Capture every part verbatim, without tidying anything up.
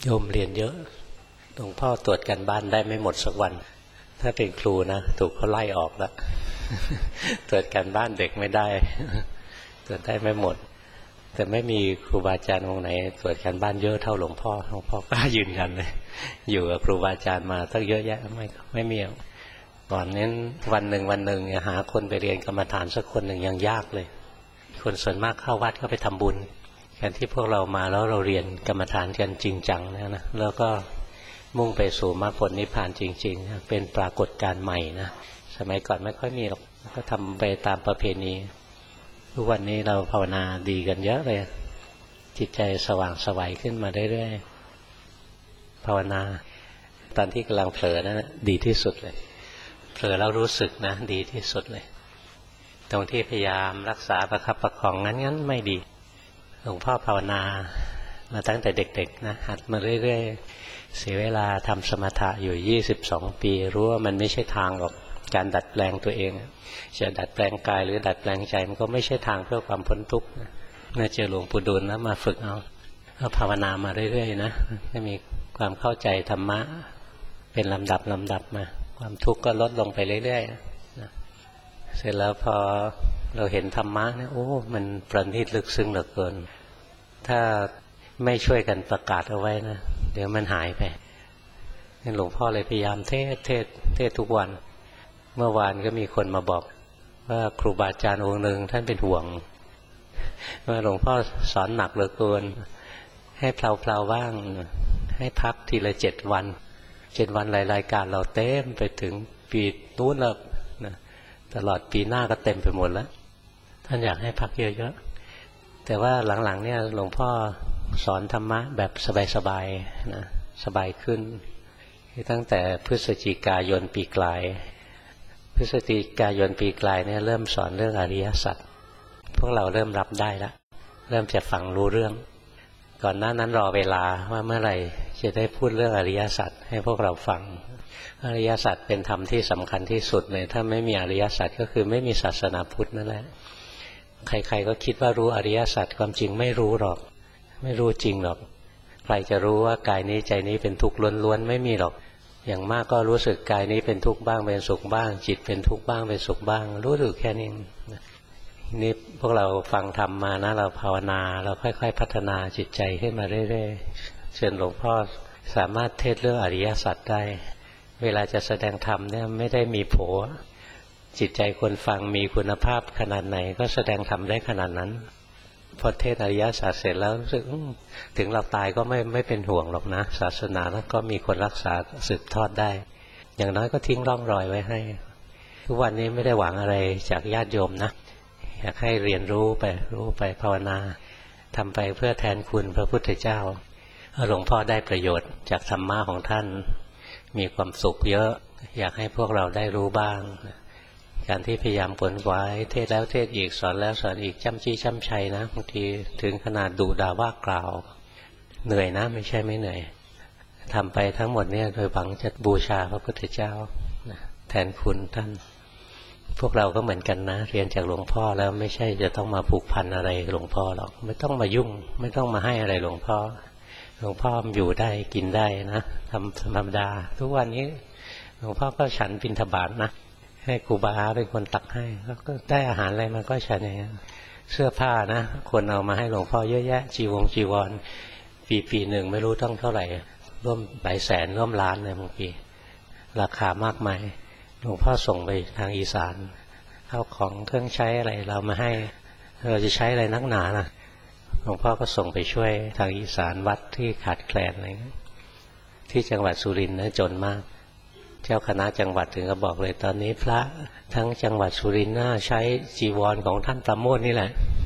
โยมเรียนเยอะหลวงพ่อตรวจกันบ้านได้ไม่หมดสักวันถ้าเป็นครูนะถูกเขาไล่ออกแล้ว ตรวจกันบ้านเด็กไม่ได้ตรวจได้ไม่หมดแต่ไม่มีครูบาอาจารย์องค์ไหนตรวจกันบ้านเยอะเท่าหลวงพ่อหลวงพ่อกล้ายืนยันเลยอยู่กับครูบาอาจารย์มาตั้งเยอะแยะไม่ไม่มีก่อนนั้นวันหนึ่งวันหนึ่งหาคนไปเรียนกรรมฐานสักคนหนึ่งยังยากเลยคนส่วนมากเข้าวัดก็ไปทำบุญการที่พวกเรามาแล้วเราเรียนกรรมฐานกันจริงจังนะนะแล้วก็มุ่งไปสู่มรรคผลนิพพานจริงๆนะเป็นปรากฏการณ์ใหม่นะสมัยก่อนไม่ค่อยมีหรอกก็ทำไปตามประเพณีทุกวันนี้เราภาวนาดีกันเยอะเลยจิตใจสว่างไสวขึ้นมาเรื่อยๆภาวนาตอนที่กำลังเผลอนั้นดีที่สุดเลยเผลอแล้วรู้สึกนะดีที่สุดเลยตรงที่พยายามรักษาประคับประคองงั้นงั้นไม่ดีหลวงพ่อภาวนามาตั้งแต่เด็กๆนะหัดมาเรื่อยๆเสียเวลาทำสมถะอยู่ยี่สิบสองปีรู้ว่ามันไม่ใช่ทางหรอกการดัดแปลงตัวเองจะดัดแปลงกายหรือดัดแปลงใจมันก็ไม่ใช่ทางเพื่อความพ้นทุกข์น่าเจอหลวงปู่ดูลแล้วมาฝึกเอาเอาภาวนามาเรื่อยๆนะให้มีความเข้าใจธรรมะเป็นลำดับลำดับมาความทุกข์ก็ลดลงไปเรื่อยๆนะเสร็จแล้วพอเราเห็นธรรมะเนี่ยโอ้มันประณีตลึกซึ้งเหลือเกินถ้าไม่ช่วยกันประกาศเอาไว้นะเดี๋ยวมันหายไปหลวงพ่อเลยพยายามเทศเทศเทศทุกวันเมื่อวานก็มีคนมาบอกว่าครูบาอาจารย์องค์หนึ่งท่านเป็นห่วงว่าหลวงพ่อสอนหนักเหลือเกินให้เพลาๆบ้างให้พักทีละเจ็ดวันเจ็ดวันรายการเราเต็มไปถึงปีนู้นแล้วนะตลอดปีหน้าก็เต็มไปหมดแล้วท่านอยากให้พักเยอะๆแต่ว่าหลังๆเนี่ยหลวงพ่อสอนธรรมะแบบสบายๆนะสบายขึ้นตั้งแต่พฤศจิกายนปีกลายพฤศจิกายนปีกลายเนี่ยเริ่มสอนเรื่องอริยสัจพวกเราเริ่มรับได้แล้วเริ่มจะฟังรู้เรื่องก่อนหน้านั้นรอเวลาว่าเมื่อไหร่จะได้พูดเรื่องอริยสัจให้พวกเราฟังอริยสัจเป็นธรรมที่สำคัญที่สุดเลยถ้าไม่มีอริยสัจก็คือไม่มีศาสนาพุทธนั่นแหละใครๆก็คิดว่ารู้อริยสัจความจริงไม่รู้หรอกไม่รู้จริงหรอกใครจะรู้ว่ากายนี้ใจนี้เป็นทุกข์ล้วนๆไม่มีหรอกอย่างมากก็รู้สึกกายนี้เป็นทุกข์บ้างเป็นสุขบ้างจิตเป็นทุกข์บ้างเป็นสุขบ้างรู้สึกแค่นี้นี่พวกเราฟังธรรมมานะเราภาวนาเราค่อยๆพัฒนาจิตใจขึ้นมาเรื่อยๆเชิญหลวงพ่อสามารถเทศเรื่องอริยสัจได้เวลาจะแสดงธรรมเนี่ยไม่ได้มีโผจิตใจคนฟังมีคุณภาพขนาดไหนก็แสดงธรรมได้ขนาดนั้นพอเทศอริยสัจเสร็จแล้วรู้สึกถึงเราตายก็ไม่ไม่เป็นห่วงหรอกนะศาสนาแล้วก็มีคนรักษาสืบทอดได้อย่างน้อยก็ทิ้งร่องรอยไว้ให้ทุกวันนี้ไม่ได้หวังอะไรจากญาติโยมนะอยากให้เรียนรู้ไปรู้ไปภาวนาทำไปเพื่อแทนคุณพระพุทธเจ้าหลวงพ่อได้ประโยชน์จากธรรมะของท่านมีความสุขเยอะอยากให้พวกเราได้รู้บ้างการที่พยายามขวนขวายเทศแล้วเทศอีกสอนแล้วสอนอีกจ้ำจี้จ้ำชัยนะบางทีถึงขนาดดุด่าว่ากล่าวเหนื่อยนะไม่ใช่ไม่เหนื่อยทำไปทั้งหมดเนี่ยโดยหวังจะบูชาพระพุทธเจ้าแทนคุณท่านพวกเราก็เหมือนกันนะเรียนจากหลวงพ่อแล้วไม่ใช่จะต้องมาผูกพันอะไรหลวงพ่อหรอกไม่ต้องมายุ่งไม่ต้องมาให้อะไรหลวงพ่อหลวงพ่ออยู่ได้กินได้นะทำธรรมดาทุกวันนี้หลวงพ่อก็ฉันบิณฑบาตนะให้ครูบาเป็นคนตักให้แล้วก็ได้อาหารอะไรมาก็ฉันเองเสื้อผ้านะคนเอามาให้หลวงพ่อเยอะแยะจีวงจีวรปีปีหนึ่งไม่รู้ต้องเท่าไหร่ร่วมหลายแสนร่วมล้านเลยบางปีราคามากมายหลวงพ่อส่งไปทางอีสานข้าวของเครื่องใช้อะไรเรามาให้เราจะใช้อะไรนักหนานะหลวงพ่อก็ส่งไปช่วยทางอีสานวัดที่ขาดแคลนอะไรที่จังหวัดสุรินทร์นะจนมากเจ้าคณะจังหวัดถึงก็บอกเลยตอนนี้พระทั้งจังหวัดสุรินทร์น่าใช้จีวรของท่านประโมทนี่แหละ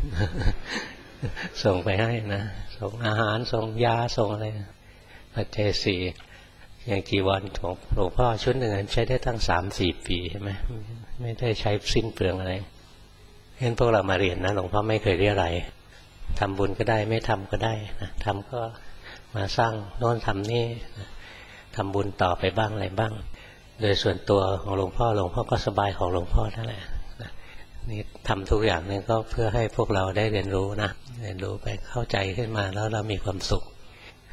ส่งไปให้นะส่งอาหารส่งยาส่งอะไรปัจเจศีอย่างจีวรของหลวงพ่อชุดหนึ่งใช้ได้ตั้งสามสี่ปีใช่ไหมไม่ได้ใช้สิ้นเปลืองอะไรเห็นพวกเรามาเรียนนะหลวงพ่อไม่เคยเรียอะไรทำบุญก็ได้ไม่ทำก็ได้นะทำก็มาสร้างโน่นทำนี่ทำบุญต่อไปบ้างอะไรบ้างโดยส่วนตัวของหลวงพ่อหลวงพ่อก็สบายของหลวงพ่อนั่นแหละนี่ทำทุกอย่างนี่ก็เพื่อให้พวกเราได้เรียนรู้นะเรียนรู้ไปเข้าใจขึ้นมาแล้วเรามีความสุข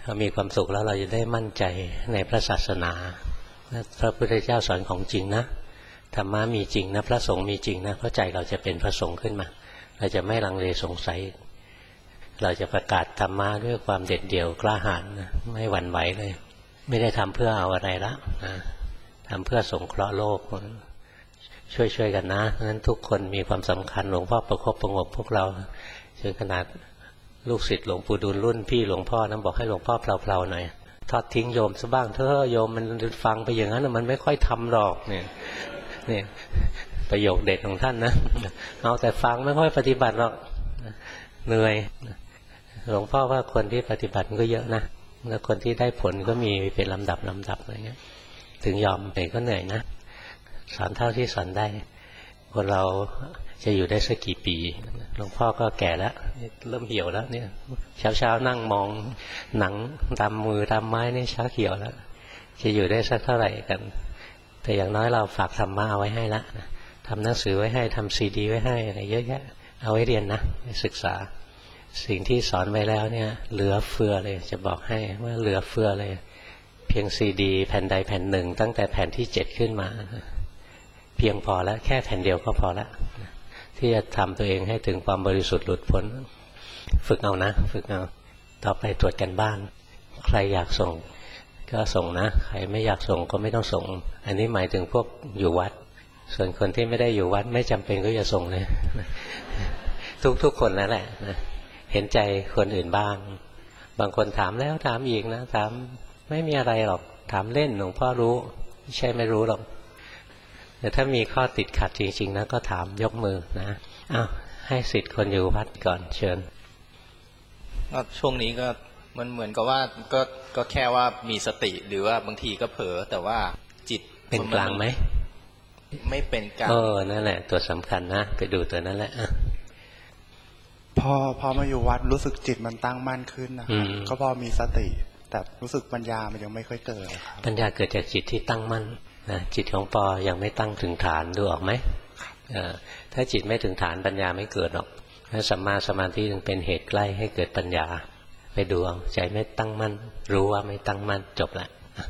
เรามีความสุขแล้วเราจะได้มั่นใจในพระศาสนาพระพุทธเจ้าสอนของจริงนะธรรมะมีจริงนะพระสงฆ์มีจริงนะเพราะใจเราจะเป็นพระสงฆ์ขึ้นมาเราจะไม่ลังเลสงสัยเราจะประกาศธรรมะด้วยความเด็ดเดี่ยวกล้าหาญนะไม่หวั่นไหวเลยไม่ได้ทำเพื่อเอาอะไรละนะทำเพื่อสงเคราะห์โลกช่วยๆกันนะเพราะฉะนั้นทุกคนมีความสำคัญหลวงพ่อประคบประงมพวกเราจนขนาดลูกศิษย์หลวงปู่ดูลรุ่นพี่หลวงพ่อนั้นบอกให้หลวงพ่อเพลาๆหน่อยทอดทิ้งโยมซะบ้างเถอะโยมมันฟังไปอย่างนั้นมันไม่ค่อยทำหรอกเนี่ยเนี่ยประโยคเด็ดของท่านนะเอาแต่ฟังไม่ค่อยปฏิบัติหรอกเหนื่อยหลวงพ่อว่าคนที่ปฏิบัติก็เยอะนะแล้วคนที่ได้ผลก็มีเป็นลำดับลำดับอะไรเงี้ยถึงยอมไปก็เหนื่อยนะสอนเท่าที่สอนได้คนเราจะอยู่ได้สักกี่ปีหลวงพ่อก็แก่แล้วเริ่มเหี่ยวแล้วเนี่ยเช้าเช้านั่งมองหนังตามมือตามไม้นี่เช้าเหี่ยวแล้วจะอยู่ได้สักเท่าไหร่กันแต่อย่างน้อยเราฝากธรรมะเอาไว้ให้ละทำหนังสือไว้ให้ทำซีดีไว้ให้อะไรเยอะแยะเอาไว้เรียนนะศึกษาสิ่งที่สอนไว้แล้วเนี่ยเหลือเฟือเลยจะบอกให้ว่าเหลือเฟือเลยเพียงซีดีแผ่นใดแผ่นหนึ่งตั้งแต่แผ่นที่เจ็ดขึ้นมาเพียงพอแล้วแค่แผ่นเดียวก็พอแล้วที่จะทำตัวเองให้ถึงความบริสุทธิ์หลุดพ้นฝึกเอานะฝึกเอาต่อไปตรวจกันบ้านใครอยากส่งก็ส่งนะใครไม่อยากส่งก็ไม่ต้องส่งอันนี้หมายถึงพวกอยู่วัดส่วนคนที่ไม่ได้อยู่วัดไม่จำเป็นก็อย่าส่งเลยทุกๆคนนั่นแหละนะเห็นใจคนอื่นบ้างบางคนถามแล้วถามอีกนะถามไม่มีอะไรหรอกถามเล่นหลวงพ่อรู้ไม่ใช่ไม่รู้หรอกแต่ถ้ามีข้อติดขัดจริงๆนะก็ถามยกมือนะอ้าวให้สิทธิ์คนอยู่วัดก่อนเชิญก็ช่วงนี้ก็มันเหมือนกับว่าก็ก็แค่ว่ามีสติหรือว่าบางทีก็เผลอแต่ว่าจิตเป็นกลางไหมไม่เป็นกลางเออนั่นแหละตัวสำคัญนะไปดูตัวนั้นแหละพอพอมาอยู่วัดรู้สึกจิตมันตั้งมั่นขึ้นนะครับก็พอมีสติแต่รู้สึกปัญญามันยังไม่ค่อยเกิดครับปัญญาเกิดจากจิตที่ตั้งมั่นนะจิตของปอยังไม่ตั้งถึงฐานดูออกไหมถ้าจิตไม่ถึงฐานปัญญาไม่เกิดหรอกถ้าสัมมาสมาธิจึงเป็นเหตุใกล้ให้เกิดปัญญาไปดูเอาใจไม่ตั้งมั่นรู้ว่าไม่ตั้งมั่นจบละ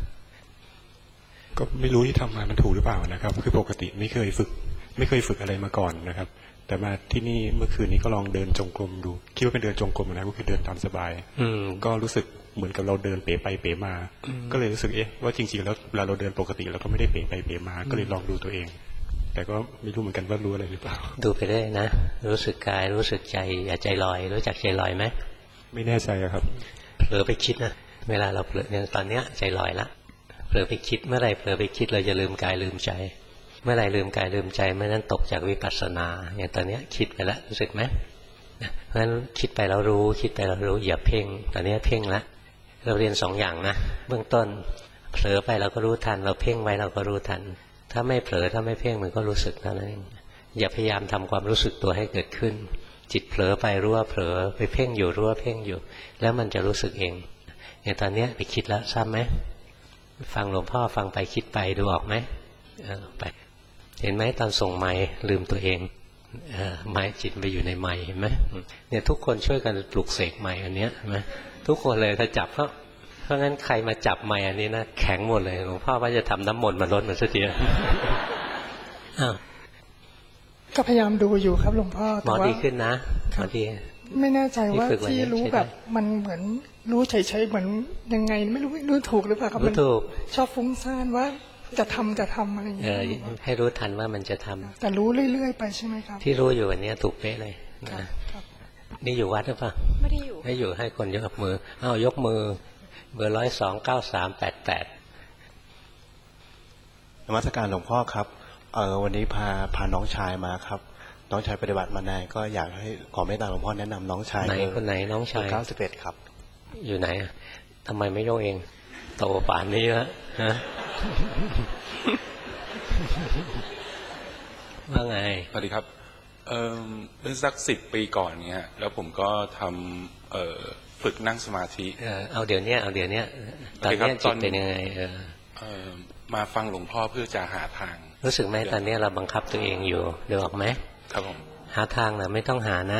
ก็ไม่รู้ที่ทำมามันถูกหรือเปล่านะครับคือปกติไม่เคยฝึกไม่เคยฝึกอะไรมาก่อนนะครับแต่มาที่นี่เมื่อคืนนี้ก็ลองเดินจงกรมดูคิดว่าเป็นเดินจงกรมนะก็คือเดินตามสบายก็รู้สึกเหมือนกับเราเดินเป๋ไปเป๋มาก็เลยรู้สึกเอ๊ะว่าจริงๆแล้วเวลาเราเดินปกติเราก็ไม่ได้เป๋ไปเป๋มาก็เลยลองดูตัวเองแต่ก็ไม่รู้เหมือนกันว่ารู้อะไรหรือเปล่าดูไปได้นะรู้สึกกายรู้สึกใจอย่าใจลอยรู้จักใจลอยไหมไม่แน่ใจครับเผลอไปคิดนะเวลาเราเผลอเนี่ยตอนเนี้ยใจลอยละเผลอไปคิดเมื่อไรเผลอไปคิดเราจะลืมกายลืมใจเมื่อไรลืมกายลืมใจเมื่อนั้นตกจากวิปัสสนาอย่างตอนนี้คิดไปแล้วรู้สึกไหมเพราะฉะนั้นคิดไปแล้วรู้คิดไปแล้วรู้อย่าเพ่งตอนนี้เพ่งละเราเรียนสองอย่างนะเบื้องต้นเผลอไปเราก็รู้ทันเราเพ่งไว้เราก็รู้ทันถ้าไม่เผลอถ้าไม่เพ่งมันก็รู้สึกเท่านั้นเองอย่าพยายามทำความรู้สึกตัวให้เกิดขึ้นจิตเผลอไปรู้ว่าเผลอไปเพ่งอยู่รู้ว่าเพ่งอยู่แล้วมันจะรู้สึกเองอย่างตอนนี้ไปคิดแล้วทราบไหมฟังหลวงพ่อฟังไปคิดไปดูออกไหมเออไปเห็นไหมตอนส่งไม้ลืมตัวเองไม้จิตไปอยู่ในไม้เห็นไหมเนี่ยทุกคนช่วยกันปลุกเสกไม้อันเนี้ยเห็นไหมทุกคนเลยถ้าจับเพราะเพราะงั้นใครมาจับไม้อันนี้นะแข็งหมดเลยหลวงพ่อว่าจะทำน้ำมนต์มาลดมันสักทีอ้าวก็พยายามดูอยู่ครับหลวงพ่อหมอดีขึ้นนะหมอดีไม่แน่ใจว่าที่รู้แบบมันเหมือนรู้เฉยๆเหมือนยังไงไม่รู้รู้ถูกหรือเปล่าครับมันชอบฟุ้งซ่านว่าจะทำจะทำอะไรอย่างเงี้ยให้รู้ทันว่ามันจะทำแต่รู้เรื่อยๆไปใช่ไหมครับที่รู้อยู่วันนี้ถูกเป๊ะเลยนะนี่อยู่วัดหรือเปล่าไม่ได้อยู่ไม่อยู่ให้คนยกมืออ้าวยกมือเบอร์ร้อยสองเก้าสามแปดแปดนมัสการหลวงพ่อครับเออวันนี้พาพาน้องชายมาครับน้องชายปฏิบัติมานานก็อยากให้ขอเมตตาหลวงพ่อแนะนำน้องชายไหนคนไหนน้องชายเก้าสิบเอ็ดครับอยู่ไหนทำไมไม่ยกเองโตป่านนี้แล้วฮะว่าไงสวัสดีครับเอ่อเมื่อสักสิบปีก่อนเนี้ยแล้วผมก็ทำเอ่อฝึกนั่งสมาธิเออเอาเดี๋ยวนี้เอาเดี๋ยวนี้ตอนนี้จิตเป็นยังไงเออเอ่อมาฟังหลวงพ่อเพื่อจะหาทางรู้สึกไหมตอนนี้เราบังคับตัวเองอยู่เดี๋ยวออกไหมครับผมหาทางนะไม่ต้องหานะ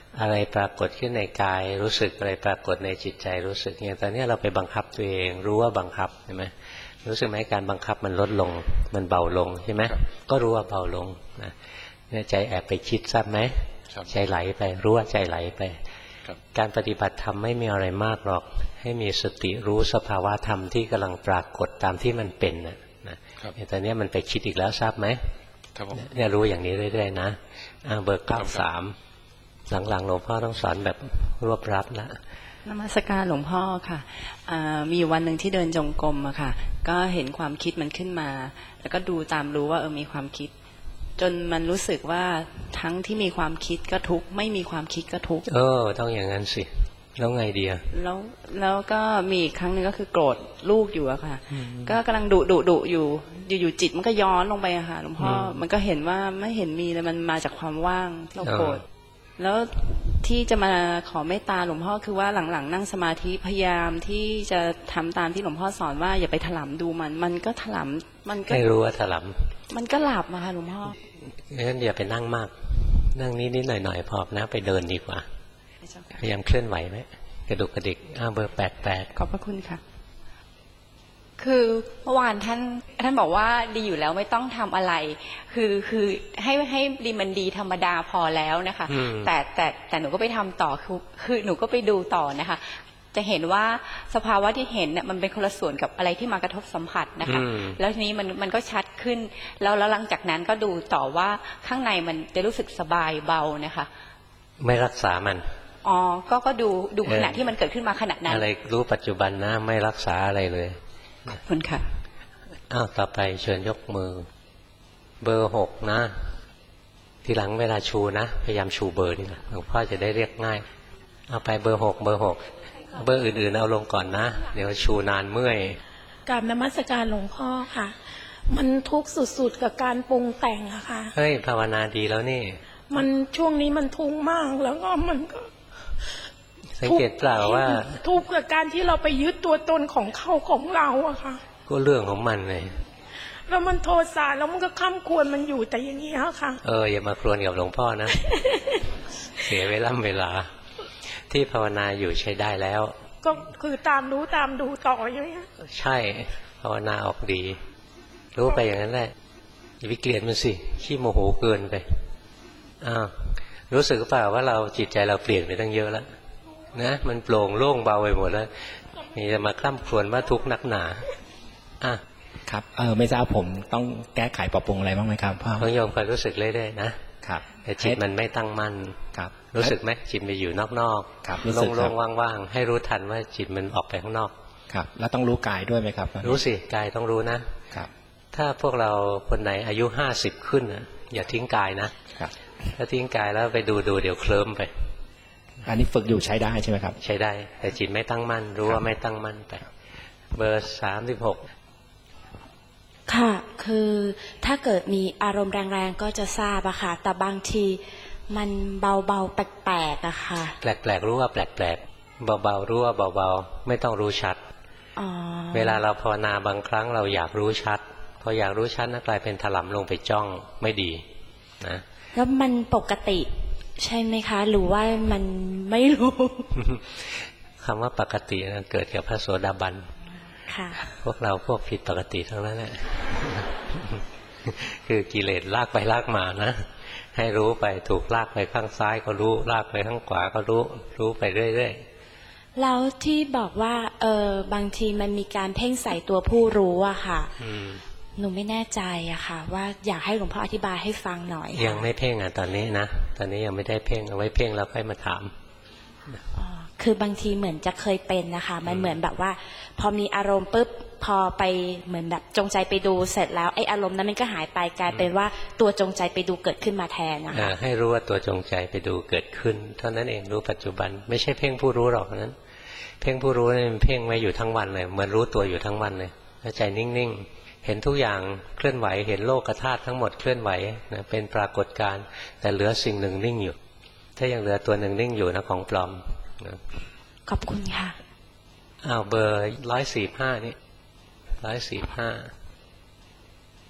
อะไรปรากฏขึ้นในกายรู้สึกอะไรปรากฏในจิตใจรู้สึกเนี่ยตอนนี้เราไปบังคับตัวเองรู้ว่าบังคับใช่ไหมรู้สึกไหมการบังคับมันลดลงมันเบาลงใช่ไหมก็รู้ว่าเบาลงนะเนี่ยใจแอบไปคิดทราบไหมใจไหลไปรู้ว่าใจไหลไปการปฏิบัติธรรมไม่มีอะไรมากหรอกให้มีสติรู้สภาวะธรรมที่กำลังปรากฏตามที่มันเป็นนะนะตอนนี้มันไปคิดอีกแล้วทราบไหมเนี่ยรู้อย่างนี้เรื่อยๆนะเบอร์เก้าสามหลังๆหลวงพ่อต้องสอนแบบรวบรัดละนมัสการหลวงพ่อค่ะมีอยู่วันหนึ่งที่เดินจงกรมอะค่ะก็เห็นความคิดมันขึ้นมาแล้วก็ดูตามรู้ว่าเออมีความคิดจนมันรู้สึกว่าทั้งที่มีความคิดก็ทุกข์ไม่มีความคิดก็ทุกข์เออต้องอย่างนั้นสิแล้วไงดีอะแล้วแล้วก็มีอีกครั้งหนึ่งก็คือโกรธลูกอยู่อะค่ะก็กำลังดุดุดุอยู่อยู่จิตมันก็ย้อนลงไปอะค่ะหลวงพ่อมันก็เห็นว่าไม่เห็นมีเลยมันมาจากความว่างเราโกรธแล้วที่จะมาขอเมตตาหลวงพ่อคือว่าหลังๆนั่งสมาธิพยายามที่จะทำตามที่หลวงพ่อสอนว่าอย่าไปถลำดูมันมันก็ถลำมันก็ไม่รู้ว่าถลำมันก็หลับอะค่ะหลวงพ่องั้นอย่าไปนั่งมากนั่งนิดๆหน่อยๆพอนะไปเดินดีกว่าพยายามเคลื่อนไหวไหมกระดุกกระดิกอ้าวเบอร์แปดแปดขอบพระคุณค่ะคือเมื่อวานท่านท่านบอกว่าดีอยู่แล้วไม่ต้องทำอะไรคือคือให้ให้ดีมันดีธรรมดาพอแล้วนะคะแต่แต่แต่หนูก็ไปทำต่อคือคือหนูก็ไปดูต่อนะคะจะเห็นว่าสภาวะที่เห็นเนี่ยมันเป็นคนละส่วนกับอะไรที่มากระทบสัมผัสนะคะแล้วทีนี้มันมันก็ชัดขึ้นแล้วแล้วหลังจากนั้นก็ดูต่อว่าข้างในมันจะรู้สึกสบายเบานะคะไม่รักษามันอ๋อก็ก็ดูดูขณะที่มันเกิดขึ้นมาขณะนั้นอะไรรู้ปัจจุบันนะไม่รักษาอะไรเลยขอบคุณค่ะอ้าวต่อไปเชิญยกมือเบอร์หกนะทีหลังเวลาชูนะพยายามชูเบอร์นี่นะหลวงพ่อจะได้เรียกง่ายเอาไปเบอร์หกเบอร์หกเบอร์อื่นๆเอาลงก่อนนะเดี๋ยวชูนานเมื่อยกราบนมัสการหลวงพ่อค่ะมันทุกข์สุดๆกับการปรุงแต่งอะค่ะเฮ้ยภาวนาดีแล้วนี่มันช่วงนี้มันทุกข์มากแล้วก็มันก็สังเกตเปล่าว่าทุกข์กับการที่เราไปยึดตัวตนของเขาของเราอะค่ะก็เรื่องของมันเลยแล้วมันโทสะแล้วมันก็ค้ำควรมันอยู่แต่อย่างนี้ค่ะเอออย่ามาครวญกับหลวงพ่อนะ เสียเวลาเวลาที่ภาวนาอยู่ใช้ได้แล้วก็คือตามรู้ตามดูต่ออย่างนี้ใช่ภาวนาออกดีรู้ไปอย่างนั้นแหละอย่าไปเกลียดมันสิขี้โมโหเกินไปอ้าวรู้สึกเปล่าว่าเราจิตใจเราเปลี่ยนไปตั้งเยอะแล้วนะมันโปร่งโล่งเบาไปหมดแล้วนี่จะมาคร่ำครวญว่าทุกข์นักหนาอ่ะครับเออไม่ทราบผมต้องแก้ไขปรับปรุงอะไรบ้างไหมครับพ่อต้องยอมคอยรู้สึกเรื่อยๆนะครับแต่จิตมันไม่ตั้งมั่นครับรู้สึกไหมจิตไปอยู่นอกๆครับโล่งๆว่างๆให้รู้ทันว่าจิตมันออกไปข้างนอกครับแล้วต้องรู้กายด้วยไหมครับรู้สิกายต้องรู้นะครับถ้าพวกเราคนไหนอายุห้าสิบขึ้นนะอย่าทิ้งกายนะครับถ้าทิ้งกายแล้วไปดูดูเดี๋ยวเคลิ้มไปอันนี้ฝึกอยู่ใช้ได้ใช่ไหมครับใช้ได้แต่จิตไม่ตั้งมั่นรู้ว่าไม่ตั้งมั่นไปเบอร์สามสิบหกค่ะคือถ้าเกิดมีอารมณ์แรงๆก็จะทราบอะค่ะแต่บางทีมันเบาๆแปลกๆอะค่ะแปลกๆรู้ว่าแปลกๆเบาๆรู้ว่าเบาๆไม่ต้องรู้ชัดเวลาเราภาวนาบางครั้งเราอยากรู้ชัดพออยากรู้ชัดนะกลายเป็นถลำลงไปจ้องไม่ดีนะแล้วมันปกติใช่ไหมคะหรือว่ามันไม่รู้คำว่าปกตินะเกิดกับพระโสดาบันพวกเราพวกผิดปกติทั้งนั้นแหละคือกิเลสลากไปลากมานะให้รู้ไปถูกลากไปข้างซ้ายก็รู้ลากไปข้างขวาก็รู้รู้ไปเรื่อยๆแล้วที่บอกว่าเออบางทีมันมีการเพ่งใส่ตัวผู้รู้อะค่ะหนูไม่แน่ใจอะค่ะว่าอยากให้หลวงพ่ออธิบายให้ฟังหน่อยยังไม่เพ่งอะตอนนี้นะตอนนี้ยังไม่ได้เพ่งเอาไว้เพ่งแล้วค่อยมาถามคือบางทีเหมือนจะเคยเป็นนะคะมันเหมือนแบบว่าพอมีอารมณ์ปุ๊บพอไปเหมือนแบบจงใจไปดูเสร็จแล้วไอ้อารมณ์นั้นมันก็หายไปกลายเป็นว่าตัวจงใจไปดูเกิดขึ้นมาแทนนะคะให้รู้ว่าตัวจงใจไปดูเกิดขึ้นเท่านั้นเองรู้ปัจจุบันไม่ใช่เพ่งผู้รู้หรอกนั้นเพ่งผู้รู้นี่มันเพ่งไว้อยู่ทั้งวันเลยเหมือนรู้ตัวอยู่ทั้งวันเลยใจนิ่งๆเห็นทุกอย่างเคลื่อนไหวเห็นโลกธาตุทั้งหมดเคลื่อนไหวนะเป็นปรากฏการณ์แต่เหลือสิ่งหนึ่งนิ่งอยู่ถ้ายังเหลือตัวหนึ่งนิ่งอยู่นะของปลอมขอบคุณค่ะอ้าวเบอร์ร้อยสี่ห้านี่ร้อยสี่ห้า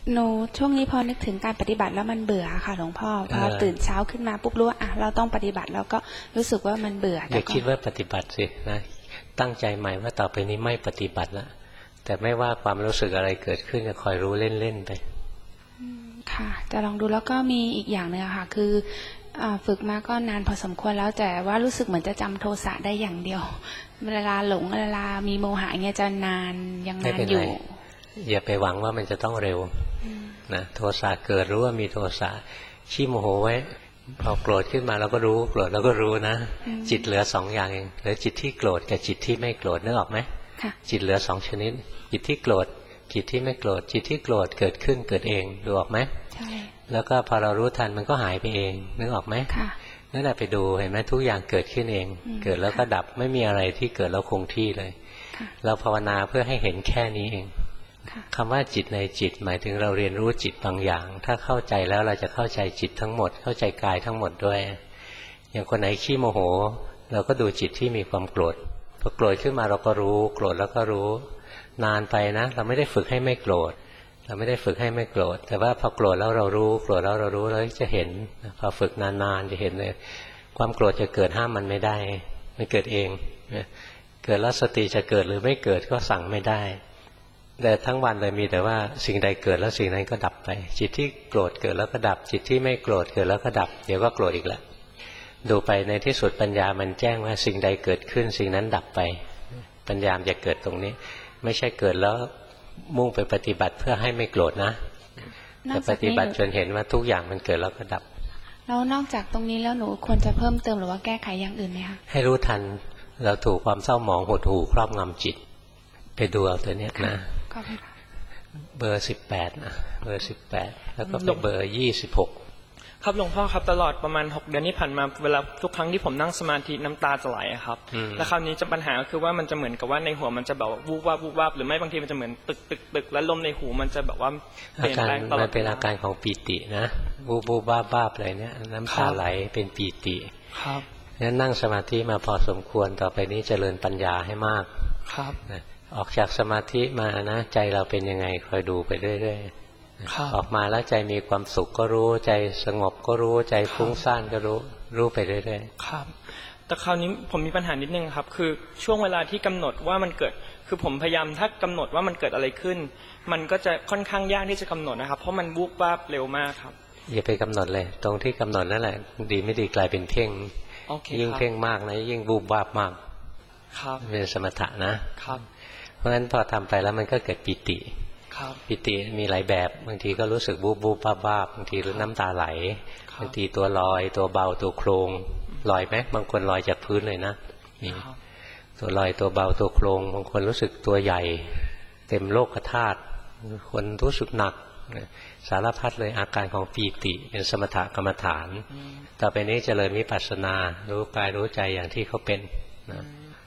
หนูช่วงนี้พอนึกถึงการปฏิบัติแล้วมันเบื่อค่ะหลวงพ่อพอตื่นเช้าขึ้นมาปุ๊บรู้ว่าอ่ะเราต้องปฏิบัติแล้วก็รู้สึกว่ามันเบื่ออย่าคิดว่าปฏิบัติสินะตั้งใจใหม่ว่าต่อไปนี้ไม่ปฏิบัติละแต่ไม่ว่าความรู้สึกอะไรเกิดขึ้นจะคอยรู้เล่นๆไปค่ะจะลองดูแล้วก็มีอีกอย่างหนึ่งค่ะคือฝึกมาก็นานพอสมควรแล้วแต่ว่ารู้สึกเหมือนจะจำโทสะได้อย่างเดียวเวลาหลงเวลามีโมหะเงี้ยจะนานยังนานอยู่อย่าไปหวังว่ามันจะต้องเร็วนะโทสะเกิดรู้ว่ามีโทสะชี้โมโหไว้พอโกรธขึ้นมาเราก็รู้โกรธเราก็รู้นะจิตเหลือสองอย่างเองเหลือจิตที่โกรธกับจิตที่ไม่โกรธนึกออกไหมจิตเหลือสองชนิดจิตที่โกรธจิตที่ไม่โกรธจิตที่โกรธเกิดขึ้นเกิดเองดูออกไหมใช่แล้วก็พอเรารู้ทันมันก็หายไปเองนึกออกไหมค่ะนั่นแหละไปดูเห็นไหมทุกอย่างเกิดขึ้นเองเกิดแล้วก็ดับไม่มีอะไรที่เกิดแล้วคงที่เลยเราภาวนาเพื่อให้เห็นแค่นี้เองคำว่าจิตในจิตหมายถึงเราเรียนรู้จิตบางอย่างถ้าเข้าใจแล้วเราจะเข้าใจจิตทั้งหมดเข้าใจกายทั้งหมดด้วยอย่างคนไหนขี้โมโหเราก็ดูจิตที่มีความโกรธพอโกรธขึ้นมาเราก็รู้โกรธแล้วก็รู้นานไปนะเราไม่ได้ฝึกให้ไม่โกรธเราไม่ได้ฝึกให้ไม่โกรธแต่ว่าพอโกรธแล้วเรารู้โกรธแล้วเรารู้แล้วจะเห็นพอฝึกนานๆจะเห็นเลยความโกรธจะเกิดห้ามมันไม่ได้มันเกิดเองเกิดแล้วสติจะเกิดหรือไม่เกิดก็สั่งไม่ได้แต่ทั้งวันเลยมีแต่ว่าสิ่งใดเกิดแล้วสิ่งนั้นก็ดับไปจิตที่โกรธเกิดแล้วก็ดับจิตที่ไม่โกรธเกิดแล้วก็ดับเดี๋ยวก็โกรธอีกแล้วดูไปในที่สุดปัญญามันแจ้งว่าสิ่งใดเกิดขึ้นสิ่งนั้นดับไปปัญญาจะเกิดตรงนี้ไม่ใช่เกิดแล้วมุ่งไปปฏิบัติเพื่อให้ไม่โกรธนะแต่ปฏิบัติจนเห็นว่าทุกอย่างมันเกิดแล้วก็ดับแล้วนอกจากตรงนี้แล้วหนูควรจะเพิ่มเติมหรือว่าแก้ไขอย่างอื่นไหมคะให้รู้ทันเราถูกความเศร้าหมองหดหู่ครอบงำจิตไปดูเอาตัวเนี้ยนะเบอร์สิบแปดนะเบอร์สิบแปดแล้วก็เบอร์ยี่สิบหกครับหลวงพ่อครับตลอดประมาณหกเดือนที่ผ่านมาเวลาทุกครั้งที่ผมนั่งสมาธิน้ำตาจะไหลครับแล้วคราวนี้จะปัญหาก็คือว่ามันจะเหมือนกับว่าในหัวมันจะแบบวูบวาบวูบวาบหรือไม่บางทีมันจะเหมือนตึกตึกตึกแล้วลมในหูมันจะแบบว่าเปลี่ยนแปลงตลอดมันเป็นอาการของปีตินะวูบวูบวาบวาบอะไรเนี้ยน้ำตาไหลเป็นปีติครับงั้นนั่งสมาธิมาพอสมควรต่อไปนี้เจริญปัญญาให้มากครับออกจากสมาธิมานะใจเราเป็นยังไงคอยดูไปเรื่อยๆออกมาแล้วใจมีความสุขก็รู้ใจสงบก็รู้ใจฟุ้งซ่านก็รู้รู้ไปเรื่อยๆครับแต่คราวนี้ผมมีปัญหานิดนึงครับคือช่วงเวลาที่กำหนดว่ามันเกิดคือผมพยายามถ้ากำหนดว่ามันเกิดอะไรขึ้นมันก็จะค่อนข้างยากที่จะกำหนดนะครับเพราะมันวูบวาบเร็วมากครับอย่าไปกำหนดเลยตรงที่กำหนดนั่นแหละดีไม่ดีกลายเป็นเพ่งยิ่งเพ่งมากนะยิ่งวูบวาบมากครับเป็นสมถะนะครับเพราะฉะนั้นพอทำไปแล้วมันก็เกิดปิติปิติมีหลายแบบบางทีก็รู้สึกบูบบูบบ้าบ้าบางทีรู้น้ำตาไหลบางทีตัวลอยตัวเบาตัวโครงลอยไหมบางคนลอยจากพื้นเลยนะนี่ตัวลอยตัวเบาตัวโครงบางคนรู้สึกตัวใหญ่เต็มโลกธาตุคนรู้สึกหนักสารพัดเลยอาการของปีติเป็นสมถกรรมฐานต่อไปนี้เจริญวิปัสสนารู้กายรู้ใจอย่างที่เขาเป็นนะ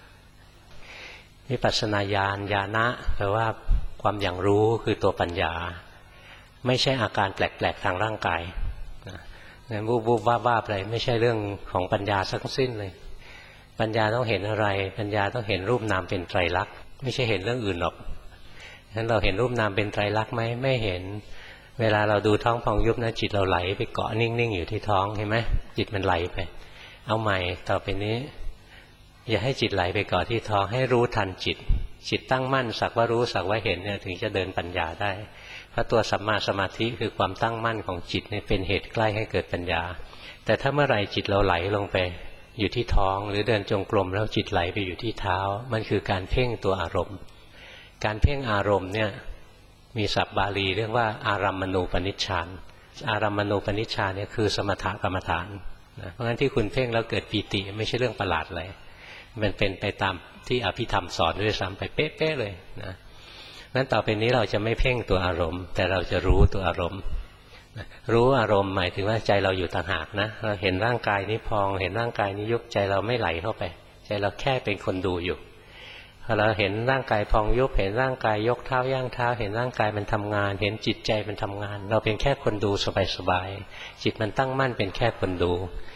วิปัสสนาญาณญาณะแปลว่าความอย่างรู้คือตัวปัญญาไม่ใช่อาการแปลกๆทางร่างกายนะวูบวูบว่าบ้าอะไรไม่ใช่เรื่องของปัญญาสักสิ้นเลยปัญญาต้องเห็นอะไรปัญญาต้องเห็นรูปนามเป็นไตรลักษณ์ไม่ใช่เห็นเรื่องอื่นหรอกฉะนั้นเราเห็นรูปนามเป็นไตรลักษณ์ไหมไม่เห็นเวลาเราดูท้องพองยุบนะจิตเราไหลไปเกาะนิ่งๆอยู่ที่ท้องเห็นไหมจิตมันไหลไปเอาใหม่ต่อไปนี้อย่าให้จิตไหลไปเกาะที่ท้องให้รู้ทันจิตจิตตั้งมั่นสักว่ารู้สักว่าเห็นเนี่ยถึงจะเดินปัญญาได้เพราะตัวสัมมาสมาธิคือความตั้งมั่นของจิตเนี่ยเป็นเหตุใกล้ให้เกิดปัญญาแต่ถ้าเมื่อไหร่จิตเราไหลลงไปอยู่ที่ท้องหรือเดินจงกรมแล้วจิตไหลไปอยู่ที่เท้ามันคือการเพ่งตัวอารมณ์การเพ่งอารมณ์เนี่ยมีศัพท์บาลีเรียกว่าอารัมมณูปนิชฌานอารัมมณูปนิชฌานเนี่ยคือสมถกรรมฐานนะเพราะฉะนั้นที่คุณเพ่งแล้วเกิดปีติไม่ใช่เรื่องประหลาดเลยมันเป็นไปตามที่อภิธรรมสอนด้วยซ้ำไปเป๊ะๆเลยนะงั้นต่อไปนี้เราจะไม่เพ่งตัวอารมณ์แต่เราจะรู้ตัวอารมณ์รู้อารมณ์หมายถึงว่าใจเราอยู่ต่างหากนะเราเห็นร่างกายนี้พองเห็นร่างกายนี้ยุบใจเราไม่ไหลเข้าไปใจเราแค่เป็นคนดูอยู่พอเราเห็นร่างกายพองยุบเห็นร่างกายยกเท้าย่างเท้าเห็นร่างกายมันทำงานเห็นจิตใจมันทำงานเราเป็นแค่คนดูสบายๆจิตมันตั้งมั่นเป็นแค่คนดู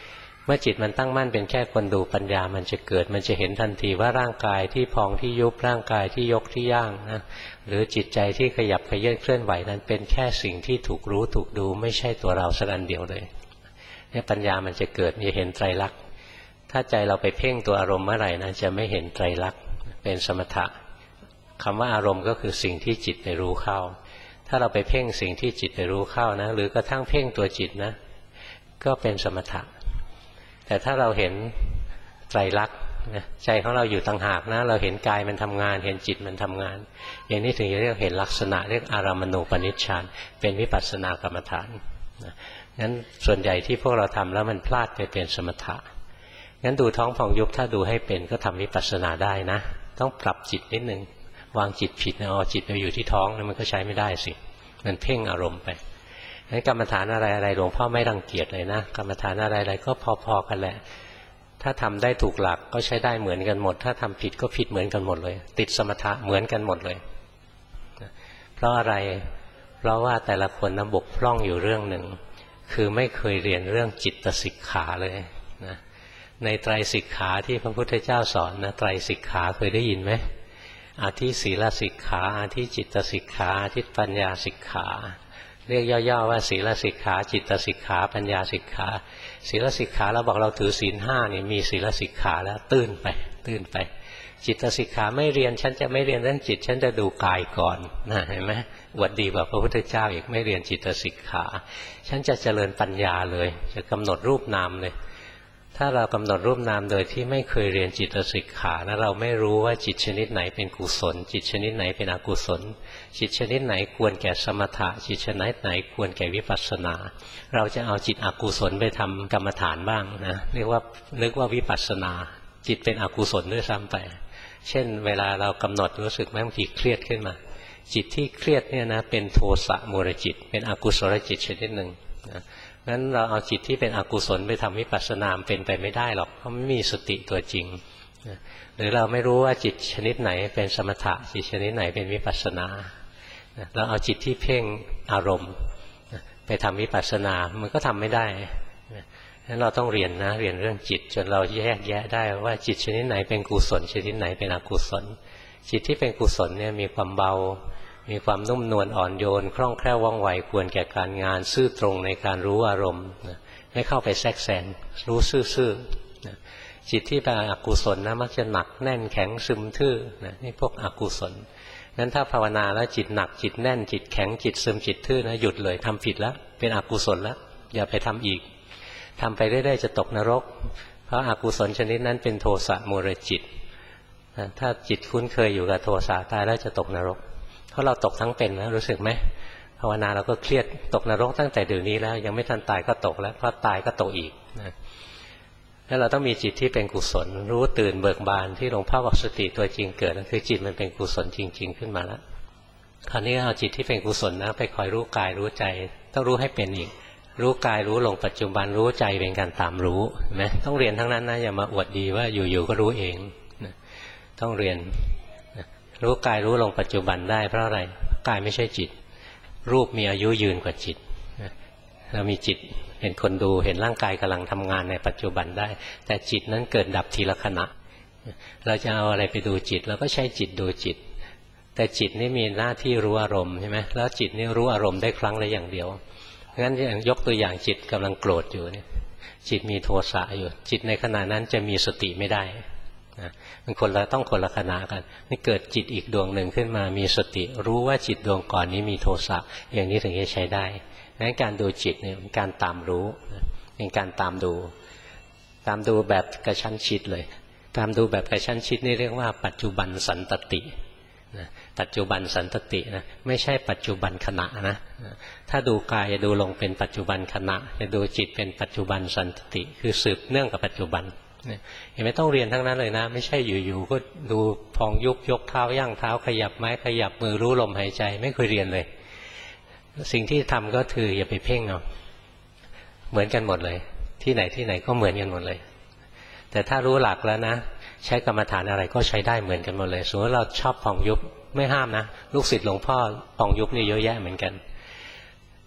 เมื่อจิตมันตั้งมั่นเป็นแค่คนดูปัญญามันจะเกิดมันจะเห็นทันทีว่าร่างกายที่พองที่ยุบร่างกายที่ยกที่ย่างนะหรือจิตใจที่ขยับขยื่นเคลื่อนไหวนั้นเป็นแค่สิ่งที่ถูกรู้ถูกดูไม่ใช่ตัวเราสักอันเดียวเลยเนี่ยปัญญามันจะเกิดจะเห็นไตรลักษณ์ถ้าใจเราไปเพ่งตัวอารมณ์เมื่อไหร่นะจะไม่เห็นไตรลักษณ์เป็นสมถะคำว่าอารมณ์ก็คือสิ่งที่จิตไปรู้เข้าถ้าเราไปเพ่งสิ่งที่จิตไปรู้เข้านะหรือกระทั่งเพ่งตัวจิตนะก็เป็นสมถะแต่ถ้าเราเห็นไตรลักษณ์ใจของเราอยู่ต่างหากนะเราเห็นกายมันทำงานเห็นจิตมันทำงานอย่างนี้ถึงจะเรียกเห็นลักษณะเรียกอารามณูปนิชฌานเป็นวิปัสสนากรรมฐานงั้นส่วนใหญ่ที่พวกเราทำแล้วมันพลาดไปเป็นสมถะงั้นดูท้องพองยุบถ้าดูให้เป็นก็ทำวิปัสสนาได้นะต้องปรับจิตนิดนึงวางจิตผิดนะอ๋อจิตไปอยู่ที่ท้องมันก็ใช้ไม่ได้สิมันเพ่งอารมณ์ไปงั้นกรรมฐานอะไรอะไรหลวงพ่อไม่รังเกียจเลยนะกรรมฐานอะไรอะไรก็พอๆกันแหละถ้าทำได้ถูกหลักก็ใช้ได้เหมือนกันหมดถ้าทำผิดก็ผิดเหมือนกันหมดเลยติดสมถะเหมือนกันหมดเลยเพราะอะไรเพราะว่าแต่ละคนนะบกพร่องอยู่เรื่องหนึ่งคือไม่เคยเรียนเรื่องจิตสิกขาเลยนะในไตรสิกขาที่พระพุทธเจ้าสอนนะไตรสิกขาเคยได้ยินไหมอาทิศีลสิกขาอาทิจิตสิกขาอาทิปัญญาสิกขาเรียกย่อๆว่าศีลสิกขาจิตสิกขาปัญญาสิกขาศีลสิกขาเราบอกเราถือศีลห้านี่มีศีลสิกขาแล้วตื้นไปตื้นไปจิตสิกขาไม่เรียนฉันจะไม่เรียนเรื่องจิตฉันจะดูกายก่อนนะเห็นไหมอวดดีกว่าพระพุทธเจ้าอีกไม่เรียนจิตสิกขาฉันจะเจริญปัญญาเลยจะกำหนดรูปนามเลยถ้าเรากำหนดรูปนามโดยที่ไม่เคยเรียนจิตสิกขานะเราไม่รู้ว่าจิตชนิดไหนเป็นกุศลจิตชนิดไหนเป็นอกุศลจิตชนิดไหนควรแก่สมถะจิตชนิดไหนควรแก่วิปัสสนาเราจะเอาจิตอกุศลไปทำกรรมฐานบ้างนะเรียกว่าเรียกว่าวิปัสสนาจิตเป็นอกุศลด้วยซ้ำไปเช่นเวลาเรากำหนดรู้สึกไหมบางทีเครียดขึ้นมาจิตที่เครียดเนี่ยนะเป็นโทสะมูลจิตเป็นอกุศลจิตชนิดหนึ่งนะงั้นเราเอาจิตที่เป็นอกุศลไปทำวิปัสสนาเป็นไปไม่ได้หรอกเพราะไม่มีสติตัวจริงหรือเราไม่รู้ว่าจิตชนิดไหนเป็นสมถะจิตชนิดไหนเป็นวิปัสสนาเราเอาจิตที่เพ่งอารมณ์ไปทำวิปัสสนามันก็ทำไม่ได้งั้นเราต้องเรียนนะเรียนเรื่องจิตจนเราแยกแยะได้ว่าจิตชนิดไหนเป็นกุศลชนิดไหนเป็นอกุศลจิตที่เป็นกุศลเนี่ยมีความเบามีความนุ่มนวลอ่อนโยนคล่องแคล่วว่องไวควรแก่การงานซื่อตรงในการรู้อารมณ์ไม่เข้าไปแทรกแซงรู้ซื่อๆจิตที่เป็นอกุศลนะมักจะหนักแน่นแข็งซึมทื่อนะนี่พวกอกุศลงั้นถ้าภาวนาแล้วจิตหนักจิตแน่นจิตแข็งจิตซึมจิตทื่อนะหยุดเลยทำผิดแล้วเป็นอกุศลแล้วอย่าไปทำอีกทำไปเรื่อยๆจะตกนรกเพราะอกุศลชนิดนั้นเป็นโทสะมูลจิตถ้าจิตคุ้นเคยอยู่กับโทสะตายแล้วจะตกนรกเพราะเราตกทั้งเป็นนะรู้สึกไหมภาวนาเราก็เครียดตกนรกตั้งแต่เดี๋ยวนี้แล้วยังไม่ทันตายก็ตกแล้วเพราะตายก็ตกอีกนะแล้วเราต้องมีจิตที่เป็นกุศลรู้ตื่นเบิกบานที่หลวงพ่อบอกสติตัวจริงเกิดคือจิตมันเป็นกุศลจริงๆขึ้นมาแล้วคราวนี้เอาจิตที่เป็นกุศลนะไปคอยรู้กายรู้ใจต้องรู้ให้เป็นอีกรู้กายรู้ลงปัจจุบันรู้ใจเป็นการตามรู้เห็นไหมต้องเรียนทั้งนั้นนะอย่ามาอวดดีว่าอยู่ๆก็รู้เองนะต้องเรียนรู้กายรู้ลงปัจจุบันได้เพราะอะไรกายไม่ใช่จิตรูปมีอายุยืนกว่าจิตเรามีจิตเห็นคนดูเห็นร่างกายกำลังทำงานในปัจจุบันได้แต่จิตนั้นเกิดดับทีละขณะเราจะเอาอะไรไปดูจิตเราก็ใช้จิตดูจิตแต่จิตนี่มีหน้าที่รู้อารมณ์ใช่ไหมแล้วจิตนี่รู้อารมณ์ได้ครั้งละอย่างเดียวงั้นยกตัวอย่างจิตกำลังโกรธอยู่เนี่ยจิตมีโทสะอยู่จิตในขณะนั้นจะมีสติไม่ได้มันคนละต้องคนละขณะกันนี่เกิดจิตอีกดวงหนึ่งขึ้นมามีสติรู้ว่าจิตดวงก่อนนี้มีโทสะอย่างนี้ถึงจะใช้ได้งั้นการดูจิตเนี่ยเป็นการตามรู้เป็นการตามดูตามดูแบบกระชั้นชิดเลยตามดูแบบกระชั้นชิดนี่เรียกว่าปัจจุบันสันตตินะปัจจุบันสันตตินะไม่ใช่ปัจจุบันขณะนะถ้าดูกายจะดูลงเป็นปัจจุบันขณะจะดูจิตเป็นปัจจุบันสันตติคือสืบเนื่องกับปัจจุบันเห็นไหมต้องเรียนทั้งนั้นเลยนะไม่ใช่อยู่ๆก็ดูพองยุบยกเท้าย่างเท้าขยับไม้ขยับมือรู้ลมหายใจไม่เคยเรียนเลยสิ่งที่ทำก็คืออย่าไปเพ่งเอาเหมือนกันหมดเลยที่ไหนที่ไหนก็เหมือนกันหมดเลยแต่ถ้ารู้หลักแล้วนะใช้กรรมฐานอะไรก็ใช้ได้เหมือนกันหมดเลยสมมติเราชอบพองยุบไม่ห้ามนะลูกศิษย์หลวงพ่อพองยุบนี่เยอะแยะเหมือนกัน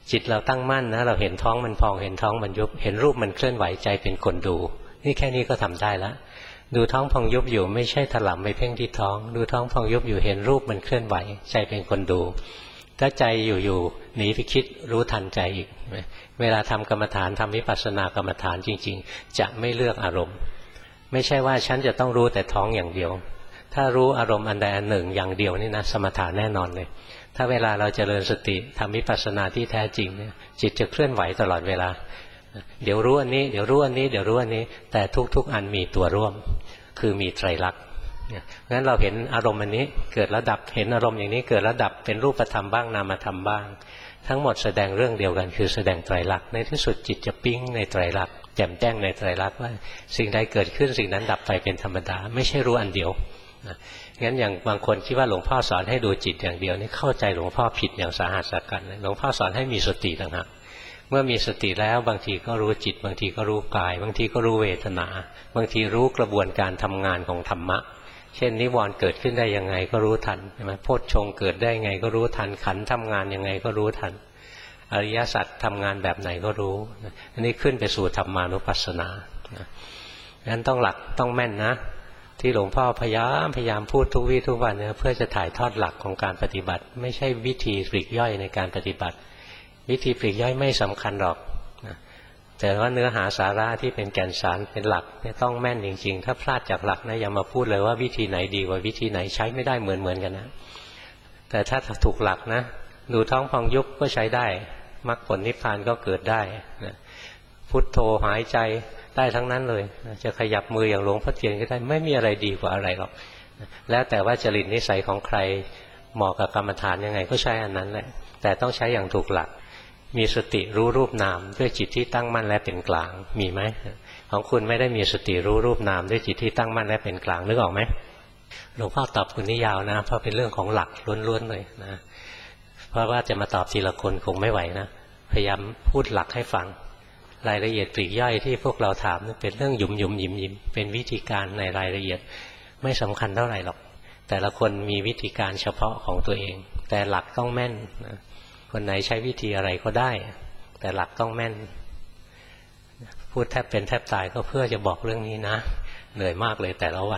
จิตเราตั้งมั่นนะเราเห็นท้องมันพองเห็นท้องมันยุบเห็นรูปมันเคลื่อนไหวใจเป็นคนดูนี่แค่นี้ก็ทำได้แล้วดูท้องพองยุบอยู่ไม่ใช่ถลำไปเพ่งที่ท้องดูท้องพองยุบอยู่เห็นรูปมันเคลื่อนไหวใจเป็นคนดูถ้าใจอยู่ๆหนีไปคิดรู้ทันใจอีกเวลาทำกรรมฐานทำวิปัสสนากรรมฐานจริงๆจะไม่เลือกอารมณ์ไม่ใช่ว่าฉันจะต้องรู้แต่ท้องอย่างเดียวถ้ารู้อารมณ์อันใดอันหนึ่งอย่างเดียวนี่นะสมถะแน่นอนเลยถ้าเวลาเราเจริญสติทำวิปัสสนาที่แท้จริงเนี่ยจิตจะเคลื่อนไหวตลอดเวลาเดี๋ยวรู้อันนี้เดี๋ยวรู้อันนี้เดี๋ยวรู้อันนี้แต่ทุกๆอันมีตัวร่วมคือมีไตรลักษณ์งั้นเราเห็นอารมณ์อันนี้เกิดระดับเห็นอารมณ์อย่างนี้เกิดระดับเป็นรูปธรรมบ้างนามธรรมบ้างทั้งหมดแสดงเรื่องเดียวกันคือแสดงไตรลักษณ์ในที่สุดจิตจะปิ๊งในไตรลักษณ์แจ่มแจ้งในไตรลักษณ์ว่าสิ่งใดเกิดขึ้นสิ่งนั้นดับไปเป็นธรรมดาไม่ใช่รู้อันเดียวงั้นอย่างบางคนคิดว่าหลวงพ่อสอนให้ดูจิตอย่างเดียวนี่เข้าใจหลวงพ่อผิดอย่างสาหัสสากันหลวงพ่อสอนให้มีสติต่างหากเมื่อมีสติแล้วบางทีก็รู้จิตบางทีก็รู้กายบางทีก็รู้เวทนาบางทีรู้กระบวนการทำงานของธรรมะเช่นนิวรณ์เกิดขึ้นได้ยังไงก็รู้ทันใช่ไหมโพชฌงค์เกิดได้ไงก็รู้ทันขันธ์ทำงานยังไงก็รู้ทันอริยสัจทำงานแบบไหนก็รู้อันนี้ขึ้นไปสู่ธรรมานุปัสสนางั้นต้องหลักต้องแม่นนะที่หลวงพ่อพยายามพยายามพูดทุกวี่ทุกวันเนี่ยเพื่อจะถ่ายทอดหลักของการปฏิบัติไม่ใช่วิธีปลีกย่อยในการปฏิบัติวิธีปลีกย่อยไม่สำคัญหรอกนะแต่ว่าเนื้อหาสาระที่เป็นแก่นสารเป็นหลักเนี่ยต้องแม่นจริงๆถ้าพลาดจากหลักนะอย่ามาพูดเลยว่าวิธีไหนดีกว่าวิธีไหนใช้ไม่ได้เหมือนๆกันนะแต่ถ้าถูกหลักนะดูท้องพองยุบก็ใช้ได้มรรคผลนิพพานก็เกิดได้นะพุทโธหายใจได้ทั้งนั้นเลยจะขยับมืออย่างหลวงพ่อเทียนก็ได้ไม่มีอะไรดีกว่าอะไรหรอกแล้วแต่ว่าจริตนิสัยของใครเหมาะกับกรรมฐานยังไงก็ใช้อันนั้นแหละแต่ต้องใช้อย่างถูกหลักมีสติรู้รูปนามด้วยจิตที่ตั้งมั่นและเป็นกลางมีไหมของคุณไม่ได้มีสติรู้รูปนามด้วยจิตที่ตั้งมั่นและเป็นกลางนึกออกไหมหลวงพ่อตอบคุณนี่ยาวนะเพราะเป็นเรื่องของหลักล้วนๆเลยนะเพราะว่าจะมาตอบทีละคนคงไม่ไหวนะพยายามพูดหลักให้ฟังรายละเอียดปลีกย่อยที่พวกเราถามเป็นเรื่องหยุมหยุมหยิมหยิมเป็นวิธีการในรายละเอียดไม่สำคัญเท่าไหร่หรอกแต่ละคนมีวิธีการเฉพาะของตัวเองแต่หลักต้องแม่นนะคนไหนใช้วิธีอะไรก็ได้แต่หลักต้องแม่นพูดแทบเป็นแทบตายก็เพื่อจะบอกเรื่องนี้นะเหนื่อยมากเลยแต่ละวัน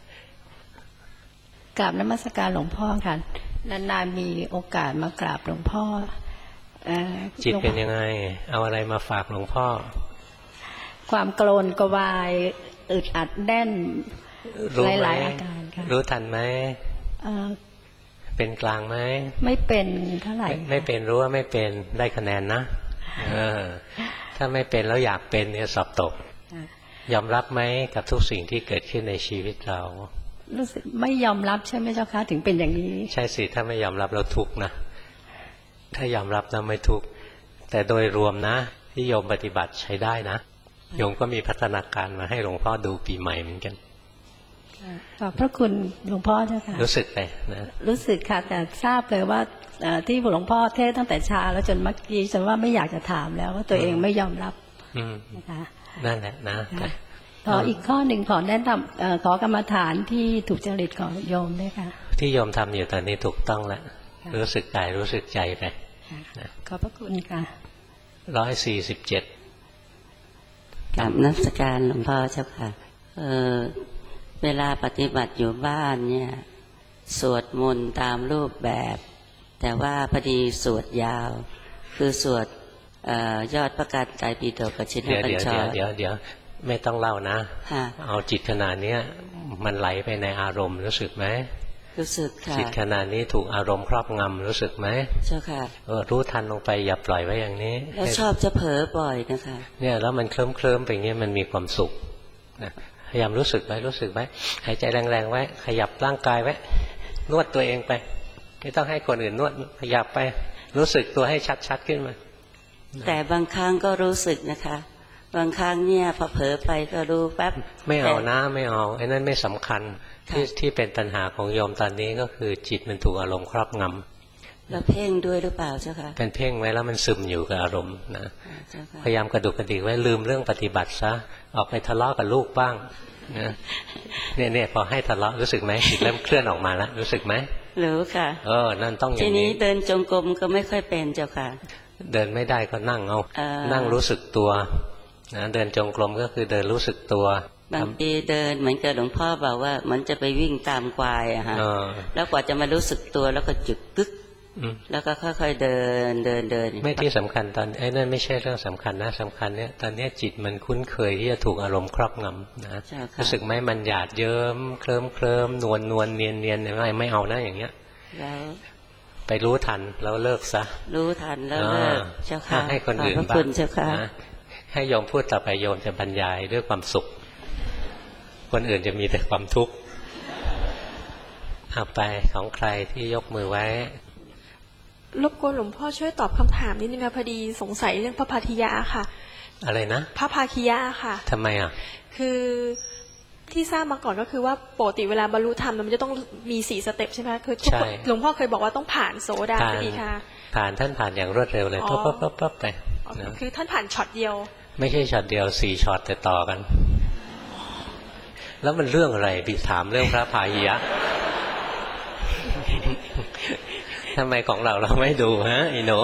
กราบนมัสการหลวงพ่อค่ะนานๆมีโอกาสมากราบหลวงพ่อจิตเป็นยังไงเอาอะไรมาฝากหลวงพ่อความโกรนกวายอึดอัดแน่นหลายๆอาการค่ะรู้ทันไหมเป็นกลางไหมไม่เป็นเท่าไหร่ไม่เป็นรู้ว่าไม่เป็นได้คะแนนนะถ้าไม่เป็นแล้วอยากเป็นเนี่ยสอบตกยอมรับไหมกับทุกสิ่งที่เกิดขึ้นในชีวิตเรารู้สึกไม่ยอมรับใช่ไหมเจ้าคะถึงเป็นอย่างนี้ใช่สิถ้าไม่ยอมรับเราทุกข์นะถ้ายอมรับนะไม่ทุกข์แต่โดยรวมนะที่โยมปฏิบัติใช้ได้นะโยมก็มีพัฒนาการมาให้หลวงพ่อดูปีใหม่เหมือนกันขอบพระคุณหลวงพ่อเจ้าค่ะรู้สึกไปนะรู้สึกค่ะแต่ทราบเลยว่าที่หลวงพ่อเทศตั้งแต่เช้าแล้วจนเมื่อกี้ฉันว่าไม่อยากจะถามแล้วว่าตัวเองไม่ยอมรับนะคะนั่นแหละนะขออีกข้อหนึ่งขอแนะนำขอกรรมฐานที่ถูกจริตของโยมด้วยค่ะที่โยมทำอยู่ตอนนี้ถูกต้องแล้วรู้สึกกายรู้สึกใจไปขอบพระคุณค่ะร้อยสี่สิบเจ็ดกราบนมัสการหลวงพ่อเจ้าค่ะเออเวลาปฏิบัติอยู่บ้านเนี่ยสวดมนต์ตามรูปแบบแต่ว่าพอดีสวดยาวคือสวดยอดพระกาไตรปิฎกกับชินบัญชรเดี๋ยวเดี๋ยวไม่ต้องเล่านะเอาจิตขนาดนี้มันไหลไปในอารมณ์รู้สึกไหมรู้สึกค่ะจิตขนาดนี้ถูกอารมณ์ครอบงำรู้สึกไหมเจ้าค่ะเออรู้ทันลงไปอย่าปล่อยไว้อย่างนี้แล้วชอบจะเผลอบ่อยนะคะเนี่ยแล้วมันเคลิ้มเคลิ้มไปอย่างนี้มันมีความสุขนะพยายามรู้สึกไว้รู้สึกไว้หายใจแรงๆไว้ขยับร่างกายไว้นวดตัวเองไปไม่ต้องให้คนอื่นนวดขยับไปรู้สึกตัวให้ชัดๆขึ้นมาแต่บางครั้งก็รู้สึกนะคะบางครั้งเนี่ยพอเผลอไปก็รู้แป๊บไม่เอานะไม่เอาไอ้นั่นไม่สำคัญที่ที่เป็นปัญหาของโยมตอนนี้ก็คือจิตมันถูกอารมณ์ครอบงำแล้วเพ่งด้วยหรือเปล่าเจ้าค่ะเป็นเพ่งไว้แล้วมันซึมอยู่กับอารมณ์นะพยายามกระดุกกระดิกไว้ลืมเรื่องปฏิบัติซะออกไปทะเลาะกับลูกบ้างนะเนี่ยเนี่ยพอให้ทะเลาะรู้สึกไหมจิตเริ่มเคลื่อนออกมาแล้วรู้สึกไหมรู้ค่ะเออนั่นต้องอย่างนี้ทีนี้เดินจงกรมก็ไม่ค่อยเป็นเจ้าค่ะเดินไม่ได้ก็นั่งเอานั่งรู้สึกตัวนะเดินจงกรมก็คือเดินรู้สึกตัวบางทีเดินเหมือนกับหลวงพ่อบอกว่ามันจะไปวิ่งตามควายอะฮะแล้วกว่าจะมารู้สึกตัวแล้วก็จุดกึกแล้วก็ค่อยๆเดินเดินเดินไม่ที่สำคัญตอนไอ้นั่นไม่ใช่เรื่องสำคัญนะสำคัญเนี่ยตอนนี้จิตมันคุ้นเคยที่จะถูกอารมณ์ครอบงำนะรู้สึกไหมมันหยาดเยิ้มเคลิ้มเคลิ้มนวลนวลเนียนเนียนอะไรไม่เอานะอย่างเงี้ยแล้วไปรู้ทันแล้วเลิกซะรู้ทันแล้วเลิกเจ้าค่ะให้คนอื่นบ้างนะให้โยมพูดต่อไปโยมจะบรรยายด้วยความสุขคนอื่นจะมีแต่ความทุกข์เอาไปของใครที่ยกมือไว้รบกวนหลวงพ่อช่วยตอบคำถามนิดนึงค่ะพอดีสงสัยเรื่องพระพาคิยะค่ะอะไรนะพระพาคิยะค่ะทำไมอ่ะคือที่ทราบมาก่อนก็คือว่าปกติเวลาบรรลุธรรมมันจะต้องมีสี่สเต็ปใช่ไหมคือหลวงพ่อเคยบอกว่าต้องผ่านโสดาสกิทาผ่านท่านผ่านอย่างรวดเร็วเลยปั๊บปั๊บปั๊บปั๊บไปคือท่านผ่านช็อตเดียวไม่ใช่ช็อตเดียวสี่ช็อตแต่ต่อกันแล้วมันเรื่องอะไรไปถามเรื่องพระพาหิยะทำไมของเราเราไม่ดูฮะไอ้หนู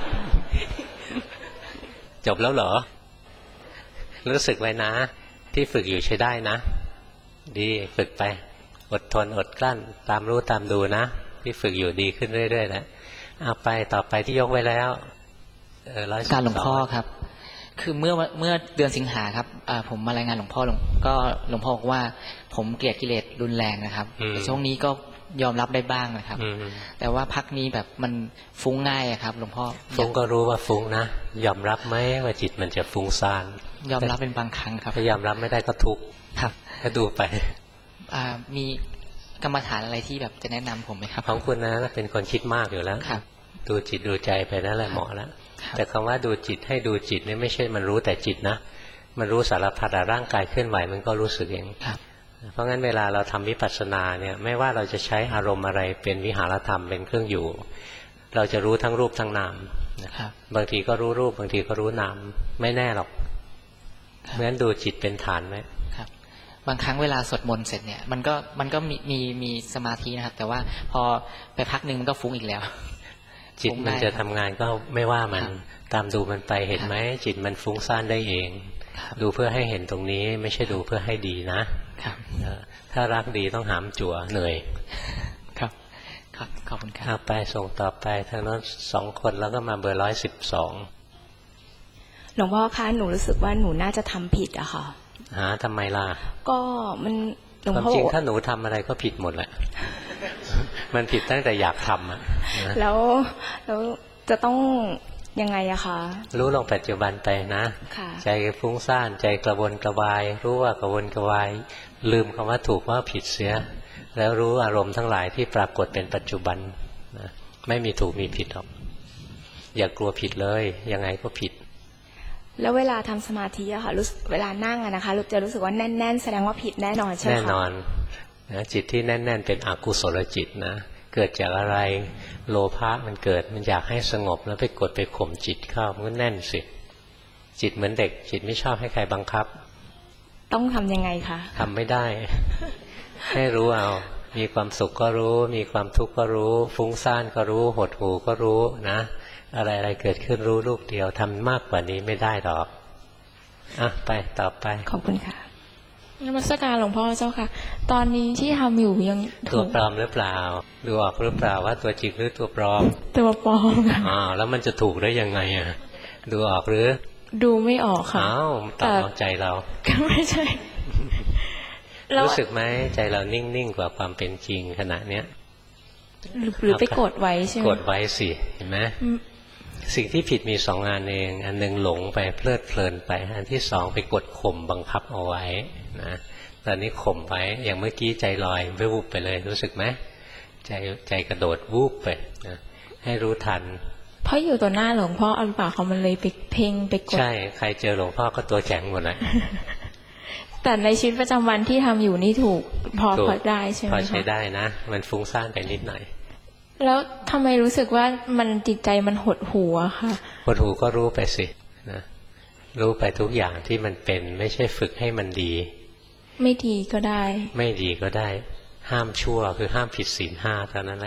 จบแล้วเหรอรู้สึกไว้นะที่ฝึกอยู่ใช้ได้นะดีฝึกไปอดทนอดกลั้นตามรู้ตามดูนะที่ฝึกอยู่ดีขึ้นเรื่อยๆแล้วเอาไปต่อไปที่ยกไว้แล้วเออการหลวงพ่อครับคือเมื่อเมื่อเดือนสิงหาครับผมมารายงานหลวงพ่อหลวงก็หลวงพ่อบอกว่าผมเกลียดกิเลสรุนแรงนะครับแต่ช่วงนี้ก็ยอมรับได้บ้างนะครับแต่ว่าพักนี้แบบมันฟุ้งง่ายครับหลวงพ่อฟุ้งก็รู้ว่าฟุ้งนะยอมรับไหมว่าจิตมันจะฟุ้งซ่านยอมรับเป็นบางครั้งครับถ้ายอมรับไม่ได้ก็ทุกข์ครับก็ดูไปมีกรรมฐานอะไรที่แบบจะแนะนำผมไหมครับของคุณนะเป็นคนคิดมากอยู่แล้วดูจิตดูใจไปนั่นแหละเหมาะแล้วแต่คำว่าดูจิตให้ดูจิตนี่ไม่ใช่มันรู้แต่จิตนะมันรู้สารพัดร่างกายเคลื่อนไหวมันก็รู้สึกเองเพราะงั้นเวลาเราทำวิปัสสนาเนี่ยไม่ว่าเราจะใช้อารมณ์อะไรเป็นวิหารธรรมเป็นเครื่องอยู่เราจะรู้ทั้งรูปทั้งนามนะครับบางทีก็รู้รูปบางทีก็รู้นามไม่แน่หรอกเพราะฉะนั้นดูจิตเป็นฐานไหมครับบางครั้งเวลาสวดมนต์เสร็จเนี่ยมันก็มันก็มีมีมีสมาธินะครับแต่ว่าพอไปพักนึงมันก็ฟุ้งอีกแล้วจิตมันจะทำงานก็ไม่ว่ามันตามดูมันไปเห็นไหมจิตมันฟุ้งซ่านได้เองดูเพื่อให้เห็นตรงนี้ไม่ใช่ดูเพื่อให้ดีนะถ้ารักดีต้องหามจั่วเหนื่อยครับครับขอบคุณครับไปส่งต่อไปทางโน้นสองคนแล้วก็มาเบอร์ร้อยสิบสองหลวงพ่อคะหนูรู้สึกว่าหนูน่าจะทำผิดอะค่ะหาทำไมล่ะก็มันหลวงพ่อจริงถ้าหนูทำอะไรก็ผิดหมดแหละมันผิดตั้งแต่อยากทำอะแล้วแล้วจะต้องยังไงอะคะรู้ลงปัจจุบันไปนะใจฟุ้งซ่านใจกระวนกระวายรู้ว่ากระวนกระวายลืมคำว่าถูกว่าผิดเสียแล้วรู้อารมณ์ทั้งหลายที่ปรากฏเป็นปัจจุบันนะไม่มีถูกมีผิดหรอกอย่ากลัวผิดเลยยังไงก็ผิดแล้วเวลาทำสมาธิอะค่ะรู้เวลานั่งอะนะคะจะรู้สึกว่าแน่นๆแสดงว่าผิดแน่นอนใช่ไหมคะแน่นอนนะจิตที่แน่นๆเป็นอกุศลจิตนะเกิดจากอะไรโลภะมันเกิดมันอยากให้สงบแล้วไปกดไปข่มจิตเข้ามันก็แน่นสิจิตเหมือนเด็กจิตไม่ชอบให้ใครบังคับต้องทำยังไงคะทำไม่ได้ให้รู้เอามีความสุขก็รู้มีความทุกข์ก็รู้ฟุ้งซ่านก็รู้หดหู่ก็รู้นะอะไรอะไรเกิดขึ้นรู้ลูกเดียวทำมากกว่านี้ไม่ได้หรอกอ่ะไปต่อไปขอบคุณค่ะนมัสการหลวงพ่อเจ้าค่ะตอนนี้ที่ทำอยู่ยังตัวปลอมหรือเปล่าดูออกหรือเปล่าว่าตัวจริงหรือตัวปลอมตัวปลอมค่ะอ่าแล้วมันจะถูกได้ยังไงอ่ะดูออกหรือดูไม่ออกค่ะอ้าวตอบเอาใจเราก็ไม่ใช่รู้สึกไหมใจเรานิ่งๆกว่าความเป็นจริงขณะเนี้ยหรือไปกดไว้ใช่ไหมกดไว้สิเห็นไหมสิ่งที่ผิดมีสองงานเองอันหนึ่งหลงไปเพลิดเพลินไปอันที่สองไปกดข่มบังคับเอาไว้นะตอนนี้ข่มไว้อย่างเมื่อกี้ใจลอยไปวูบไปเลยรู้สึกไหมใจใจกระโดดวูบไปนะให้รู้ทันเพราะอยู่ต่อหน้าหลวงพ่ออันป่าเขามันเลยไปเพ่งไปกดใช่ใครเจอหลวงพ่อก็ตัวแข็งหมดเลยแต่ในชีวิตประจำวันที่ทำอยู่นี่ถูกพอพอได้ใช่ไหมพอใช้ได้นะมันฟุ้งซ่านไปนิดหน่อยแล้วทำไมรู้สึกว่ามันจิตใจมันหดหู่อะค่ะหดหู่ก็รู้ไปสินะรู้ไปทุกอย่างที่มันเป็นไม่ใช่ฝึกให้มันดีไม่ดีก็ได้ไม่ดีก็ได้ห้ามชั่วคือห้ามผิดศีลห้าเท่านั้นแหละ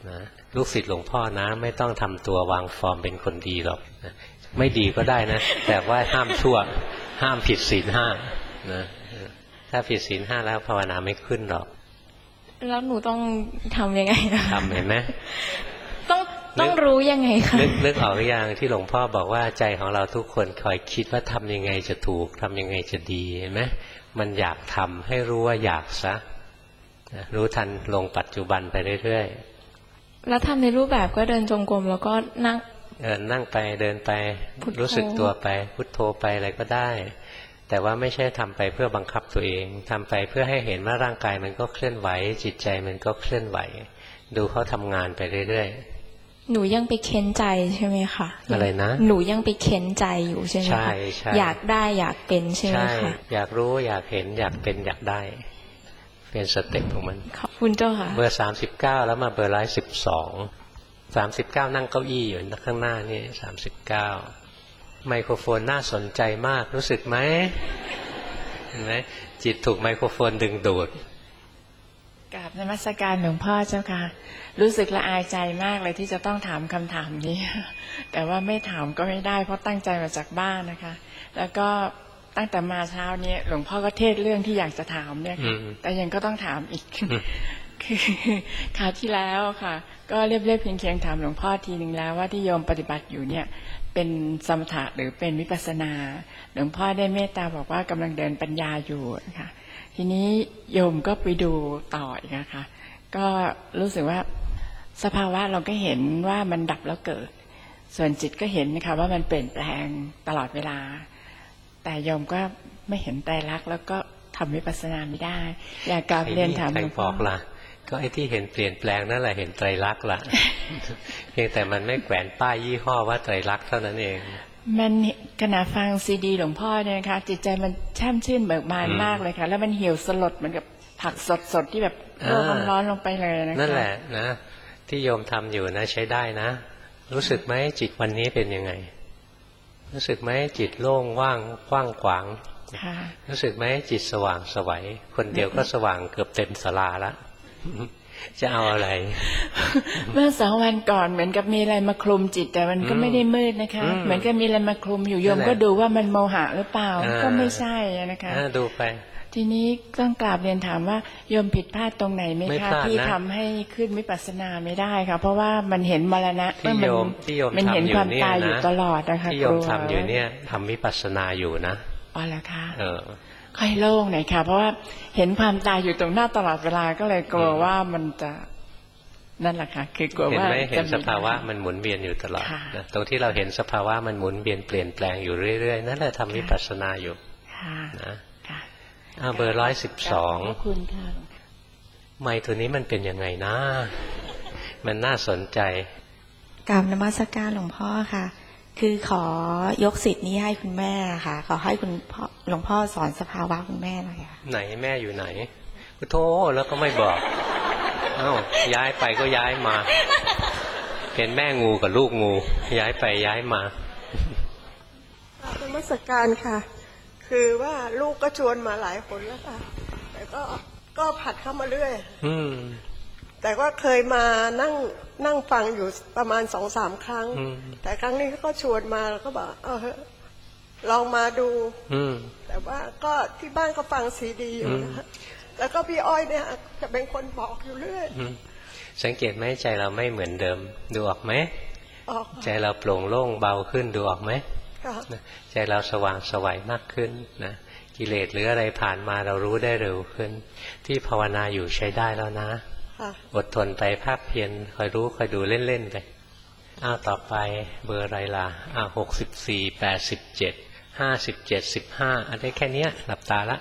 นะลูกศิษย์หลวงพ่อนะไม่ต้องทำตัววางฟอร์มเป็นคนดีหรอกนะไม่ดีก็ได้นะแต่ว่าห้ามชั่วห้ามผิดศีลห้านะถ้าผิดศีลห้าแล้วภาวนาไม่ขึ้นหรอกแล้วหนูต้องทำยังไงนะทำเห็นไหมต้องต้องรู้ยังไงคะนึกนึกออกหรือยังที่หลวงพ่อบอกว่าใจของเราทุกคนคอยคิดว่าทำยังไงจะถูกทำยังไงจะดีเห็นไหมมันอยากทำให้รู้ว่าอยากซะรู้ทันลงปัจจุบันไปเรื่อยๆแล้วทำในรูปแบบก็เดินจงกรมแล้วก็นั่งเออนั่งไปเดินไปรู้สึกตัวไปพุทโธไปอะไรก็ได้แต่ว่าไม่ใช่ทำไปเพื่อบังคับตัวเองทำไปเพื่อให้เห็นว่าร่างกายมันก็เคลื่อนไหวจิตใจมันก็เคลื่อนไหวดูเขาทำงานไปเรื่อยๆหนูยังไปเค้นใจใช่ไหมคะอะไรนะหนูยังไปเค้นใจอยู่ใช่ไหมคะอยากได้อยากเป็นใช่ไหมคะอยากรู้อยากเห็นอยากเป็นอยากได้เป็นสเต็ปของมันขอบคุณเจ้าค่ะเบอร์สามสิบเก้าแล้วมาเบอร์ร้อยสิบสองสามสิบเก้านั่งเก้าอี้อยู่ข้างหน้านี่สามสิบเก้าไมโครโฟนน่าสนใจมากรู้สึกไหมเห็นไหมจิตถูกไมโครโฟนดึงดูดกราบนมัสการหลวงพ่อเจ้าค่ะรู้สึกละอายใจมากเลยที่จะต้องถามคำถามนี้แต่ว่าไม่ถามก็ไม่ได้เพราะตั้งใจมาจากบ้านนะคะแล้วก็ตั้งแต่มาเช้านี้หลวงพ่อก็เทศเรื่องที่อยากจะถามเนี่ยแต่ยังก็ต้องถามอีกคือคราวที่แล้วค่ะก็เรียบเรียบเพียงเคียงถามหลวงพ่อทีหนึ่งแล้วว่าที่โยมปฏิบัติอยู่เนี่ยเป็นสมถะหรือเป็นวิปัสสนาหลวงพ่อได้เมตตาบอกว่ากำลังเดินปัญญาอยู่นะคะทีนี้โยมก็ไปดูต่ออีกนะคะก็รู้สึกว่าสภาวะเราก็เห็นว่ามันดับแล้วเกิดส่วนจิตก็เห็นนะคะว่ามันเปลี่ยนแปลงตลอดเวลาแต่โยมก็ไม่เห็นไตรลักษณ์แล้วก็ทำวิปัสสนาไม่ได้อยากกราบเรียนถามหลวงพ่อล่ะก็ไอ้ที่เห็นเปลี่ยนแปลงนั่นแหละเห็นไตรลักษณ์ล่ะเพียงแต่มันไม่แขวนป้ายยี่ห้อว่าไตรลักษณ์เท่านั้นเองมันขณะฟังซีดีหลวงพ่อเนี่ยนะคะจิตใจมันแช่มชื่นเบิกบานมากเลยค่ะแล้วมันเหี่ยวสลดเหมือนกับผักสดๆที่แบบโลกร้อนลงไปเลยนะคะนั่นแหละนะที่โยมทำอยู่นะใช้ได้นะรู้สึกไหมจิตวันนี้เป็นยังไงรู้สึกไหมจิตโล่งว่างกว้างขวางรู้สึกไหมจิตสว่างสวัยคนเดียวก็สว่างเกือบเต็มศาลาละจะเอาอะไรเมื่อสองวันก่อนเหมือนกับมีอะไรมาคลุมจิตแต่มันก็ไม่ได้มืดนะคะเหมือนกับมีอะไรมาคลุมอยู่โยมก็ดูว่ามันโมหะหรือเปล่าก็ไม่ใช่นะคะดูไปทีนี้ต้องกราบเรียนถามว่าโยมผิดพลาดตรงไหนไหมคะที่ทำให้ขึ้นวิปัสสนาไม่ได้ค่ะเพราะว่ามันเห็นมรณะมันมันเห็นความตายอยู่ตลอดนะคะที่โยมทำอยู่เนี่ยทำวิปัสสนาอยู่นะอ๋อแล้วค่ะค่อยโล่งหน่อยค่ะเพราะว่าเห็นความตายอยู่ตรงหน้าตลอดเวลาก็เลยกลัวว่ามันจะนั่นแหละค่ะคือกลัวว่าเห็นสภาวะมันหมุนเวียนอยู่ตลอดนะตรงที่เราเห็นสภาวะมันหมุนเวียนเปลี่ยนแปลงอยู่เรื่อยๆนั่นแหละทำวิปัสสนาอยู่นะอ่าเบอร์ร้อยสิบสองไมค์ตัวนี้มันเป็นยังไงนะมันน่าสนใจกราบนมัสการหลวงพ่อค่ะคือขอยกสิทธิ์นี้ให้คุณแม่ค่ะขอให้คุณพ่อหลวงพ่อสอนสภาวะคุณแม่หน่อยค่ะไหนแม่อยู่ไหนโธ่แล้วก็ไม่บอกเอ้าย้ายไปก็ย้ายมาเป็นแม่งูกับลูกงูย้ายไปย้ายมากราบนมัสการค่ะคือว่าลูกก็ชวนมาหลายคนแล้วค่ะแต่ก็ก็ผัดเข้ามาเรื่อยอืมแต่ว่าเคยมานั่งนั่งฟังอยู่ประมาณสองสามครั้งแต่ครั้งนี้ก็ชวนมาแล้วก็บอกเออลองมาดูแต่ว่าก็ที่บ้านก็ฟังซีดีอยู่นะแล้วก็พี่อ้อยเนี่ยจะเป็นคนบอกอยู่เรื่อยสังเกตไหมใจเราไม่เหมือนเดิมดูออกไหมออกใจเราโปร่งโล่งเบาขึ้นดูออกไหมใจเราสว่างสวัยมากขึ้นนะกิเลสหรืออะไรผ่านมาเรารู้ได้เร็วขึ้นที่ภาวนาอยู่ใช้ได้แล้วนะอดทนไปภาคเพียรคอยรู้คอยดูเล่นๆไปอ้าวต่อไปเบอร์อะไรล่ะอ้าวหกสิบสี่แปดสิบเจ็ดห้าสิบเจ็ดสิบห้าอันได้แค่นี้หลับตาละ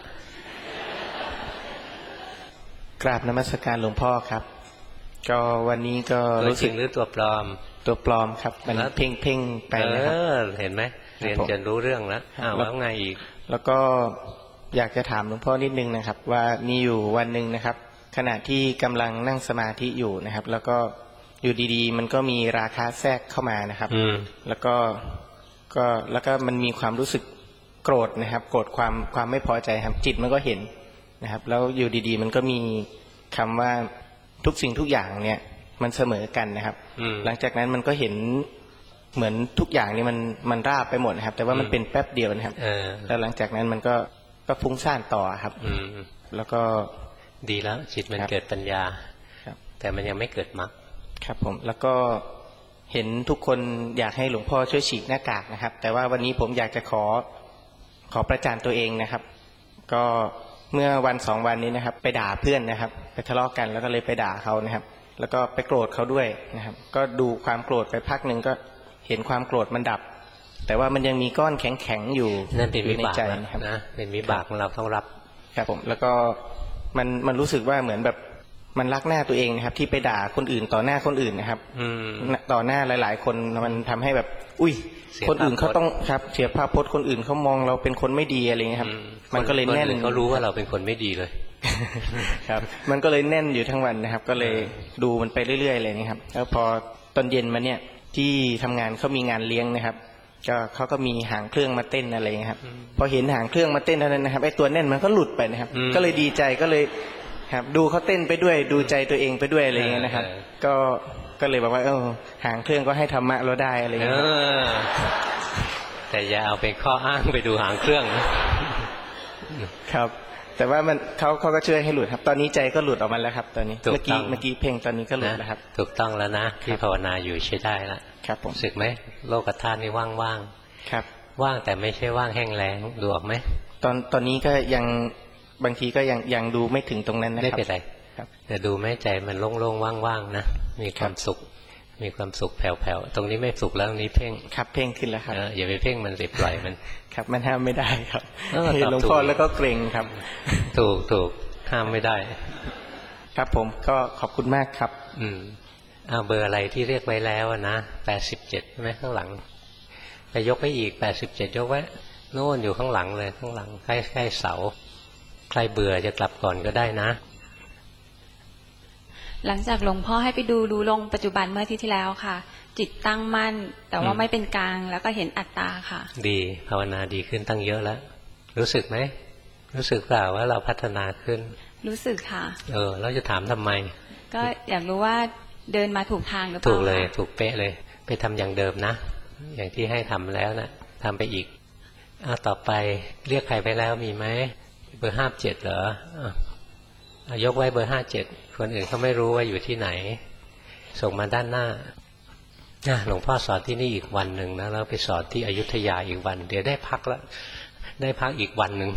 กราบนมัสการหลวงพ่อครับก็วันนี้ก็รู้สึกหรือตัวปลอมตัวปลอมครับมันเพ่งเพ่งไปนะครับเห็นไหมเรียนจนรู้เรื่องแล้วอ้าวแล้วไงอีกแล้วก็อยากจะถามหลวงพ่อนิดนึงนะครับว่ามีอยู่วันหนึ่งนะครับขณะที่กำลังนั่งสมาธิอยู่นะครับแล้วก็อยู่ดีๆมันก็มีราคะแทรกเข้ามานะครับแล้วก็ก็แล้วก็มันมีความรู้สึกโกรธนะครับโกรธความความไม่พอใจครับจิตมันก็เห็นนะครับแล้วอยู่ดีๆมันก็มีคำว่าทุกสิ่งทุกอย่างเนี่ยมันเสมอกันนะครับหลังจากนั้นมันก็เห็นเหมือนทุกอย่างนี่มันมันราบไปหมดนะครับแต่ว่ามันเป็นแป๊บเดียวนะครับแล้วหลังจากนั้นมันก็ก็ฟุ้งซ่านต่อครับแล้วก็ดีแล้วจิตมันเกิดปัญญาแต่มันยังไม่เกิดมรรคครับผมแล้วก็เห็นทุกคนอยากให้หลวงพ่อช่วยฉีกหน้ากากนะครับแต่ว่าวันนี้ผมอยากจะขอขอประจานตัวเองนะครับก็เมื่อวันสองวันนี้นะครับไปด่าเพื่อนนะครับไปทะเลาะกันแล้วก็เลยไปด่าเขานะครับแล้วก็ไปโกรธเขาด้วยนะครับก็ดูความโกรธไปพักหนึ่งก็เห็นความโกรธมันดับแต่ว่ามันยังมีก้อนแข็งๆอยู่นั่นเป็นวิบากนะเป็นวิบากของเราต้องรับครับผมแล้วก็มันมันรู้สึกว่าเหมือนแบบมันรักหน้าตัวเองนะครับที่ไปด่าคนอื่นต่อหน้าคนอื่นนะครับต่อหน้าหลายๆคนมันทำให้แบบอุ้ยคนอื่นเขาต้องครับเสียภาพพจน์คนอื่นเขามองเราเป็นคนไม่ดีอะไรเงี้ยครับมันก็เลยแน่นเขารู้ว่าเราเป็นคนไม่ดีเลยครับมันก็เลยแน่นอยู่ทั้งวันนะครับก็เลยดูมันไปเรื่อยๆเลยนะครับแล้วพอตอนเย็นมาเนี่ยที่ทำงานเขามีงานเลี้ยงนะครับก็เขาก็มีหางเครื่องมาเต้นอะไรเงี้ยครับพอเห็นหางเครื่องมาเต้นเท่านั้นนะครับไอ้ตัวแน่นมันก็หลุดไปนะครับก็เลยดีใจก็เลยครับดูเขาเต้นไปด้วยดูใจตัวเองไปด้วยอะไรเงี้ยนะครับก็ก็เลยบอกว่าเออหางเครื่องก็ให้ธรรมะเราได้อะไรเงี้ยแต่อย่าเอาเป็นข้ออ้างไปดูหางเครื่องนะครับแต่ว่ามันเขาเขาก็ช่วยให้หลุดครับตอนนี้ใจก็หลุดออกมาแล้วครับตอนนี้เมื่อกี้เมื่อกี้เพ่งตอนนี้ก็หลุดแล้วครับถูกต้องแล้วนะที่ภาวนาอยู่ใช้ได้แล้วครับผมรู้สึกไหมโลกธาตุนี่ว่างๆครับว่างแต่ไม่ใช่ว่างแห้งแล้งดูออกไหมตอนตอนนี้ก็ยังบางทีก็ยังยังดูไม่ถึงตรงนั้นนะครับไม่เป็นไรแต่ดูแม่ใจมันโล่งๆว่างๆนะมีความสุขมีความสุขแผ่วๆตรงนี้ไม่สุขแล้วนี้เพ่งครับเพ่งขึ้นแล้วครับอย่าไปเพ่งมันสิปล่อยมันครับมันห้ามไม่ได้ครับเห็นหลวงพ่อแล้วก็เกรงครับถูกถูกห้ามไม่ได้ครับผมก็ขอบคุณมากครับอืมเอาเบอร์อะไรที่เรียกไว้แล้วนะแปดสิบเจ็ดใช่ไหมข้างหลังไปยกไปอีกแปดสิบเจ็ดยกไว้โน่นอยู่ข้างหลังเลยข้างหลังใกล้ใกล้เสาใครเบื่อจะกลับก่อนก็ได้นะหลังจากหลวงพ่อให้ไปดูรู้ลงปัจจุบันเมื่อที่ที่แล้วค่ะจิตตั้งมั่นแต่ว่าไม่เป็นกลางแล้วก็เห็นอัตตาค่ะดีภาวนาดีขึ้นตั้งเยอะแล้วรู้สึกไหมรู้สึกเปล่าว่าเราพัฒนาขึ้นรู้สึกค่ะเออแล้วจะถามทำไมก็อยากรู้ว่าเดินมาถูกทางหรือเปล่าถูกเลยถูกเป๊ะเลยไปทำอย่างเดิมนะอย่างที่ให้ทำแล้วนะทำไปอีกอ้าวต่อไปเรียกใครไปแล้วมีไหมเบอร์ห้าเจ็ดเหรอยกไว้เบอร์ห้าเจ็ดคนอื่นเขาไม่รู้ว่าอยู่ที่ไหนส่งมาด้านหน้าหลวงพ่อสอนที่นี่อีกวันหนึ่งนะแล้วไปสอนที่อยุธยาอีกวันเดี๋ยวได้พักแล้วได้พักอีกวันหนึ่ง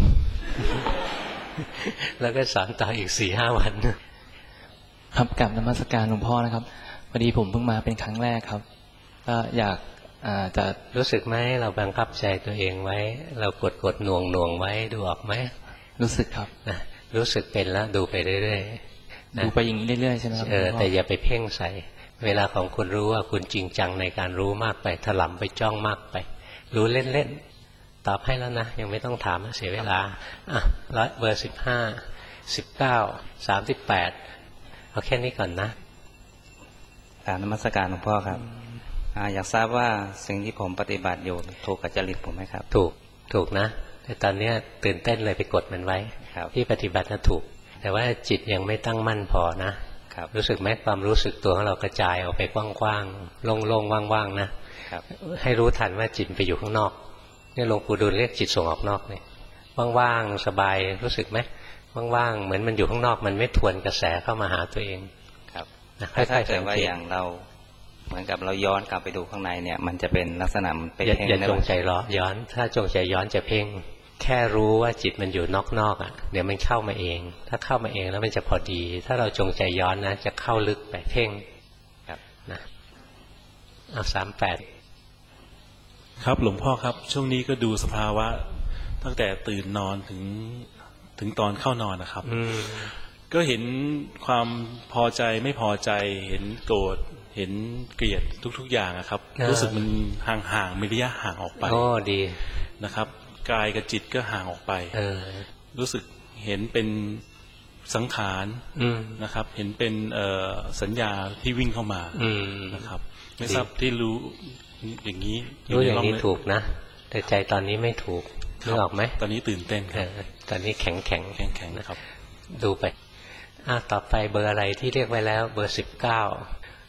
แล้วก็สอนต่ออีกสี่ห้าวันครับกราบนมัสการหลวงพ่อนะครับพอดีผมเพิ่งมาเป็นครั้งแรกครับก็อยากจะรู้สึกไหมเราบังคับใจตัวเองไว้เรากดกดหน่วงหน่วงไว้ดูออกไหมรู้สึกครับนะรู้สึกเป็นแล้วดูไปเรื่อยๆดูไปอย่างนี้เรื่อยๆใช่ไหมครับเออแต่อย่าไปเพ่งใส่เวลาของคุณรู้ว่าคุณจริงจังในการรู้มากไปถลำไปจ้องมากไปรู้เล่นๆตอบให้แล้วนะยังไม่ต้องถามเสียเวลาอ่ะร้อยเบอร์สิบห้าสิบเก้าสามสิบแปดเอาแค่นี้ก่อนนะกราบนมัสการหลวงพ่อครับอยากทราบว่าสิ่งที่ผมปฏิบัติอยู่ถูกกับจริตผมไหมครับถูกถูกนะแต่ตอนนี้ตื่นเต้นเลยไปกดมันไว้ที่ปฏิบัติน่ะถูกแต่ว่าจิตยังไม่ตั้งมั่นพอนะรู้สึกไหมความรู้สึกตัวของเรากระจายออกไปกว้างๆโล่งๆว่างๆนะให้รู้ทันว่าจิตไปอยู่ข้างนอกนี่หลวงปู่ดูลเรียกจิตส่งออกนอกเนี่ยว่างๆสบายรู้สึกไหมว่างๆเหมือนมันอยู่ข้างนอกมันไม่ทวนกระแสเข้ามาหาตัวเองครับค่อยๆสังเกตว่าอย่างเราเหมือนกับเราย้อนกลับไปดูข้างในเนี่ยมันจะเป็นลักษณะมันเป็นอย่าจงใจล้อย้อนถ้าจงใจย้อนจะเพ่งแค่รู้ว่าจิตมันอยู่นอกๆอ่ะเดี๋ยวมันเข้ามาเองถ้าเข้ามาเองแล้วมันจะพอดีถ้าเราจงใจย้อนนะจะเข้าลึกไปเพ่งครับนะเอาสามแปดครับหลวงพ่อครับช่วงนี้ก็ดูสภาวะตั้งแต่ตื่นนอนถึงถึงตอนเข้านอนนะครับก็เห็นความพอใจไม่พอใจเห็นโกรธเห็นเกลียดทุกๆอย่างนะครับรู้สึกมันห่างๆมีระยะห่างออกไปโอ้ดีนะครับกายกับจิตก็ห่างออกไปรู้สึกเห็นเป็นสังขารนะครับเห็นเป็นสัญญาที่วิ่งเข้ามานะครับไม่ทราบที่รู้อย่างนี้รู้อย่างนี้ถูกนะแต่ใจตอนนี้ไม่ถูกนึกออกไหมตอนนี้ตื่นเต้นครับตอนนี้แข็งแข็งแข็งแข็งนะครับดูไปอ่ะต่อไปเบอร์อะไรที่เรียกไว้แล้วเบอร์สิบเก้า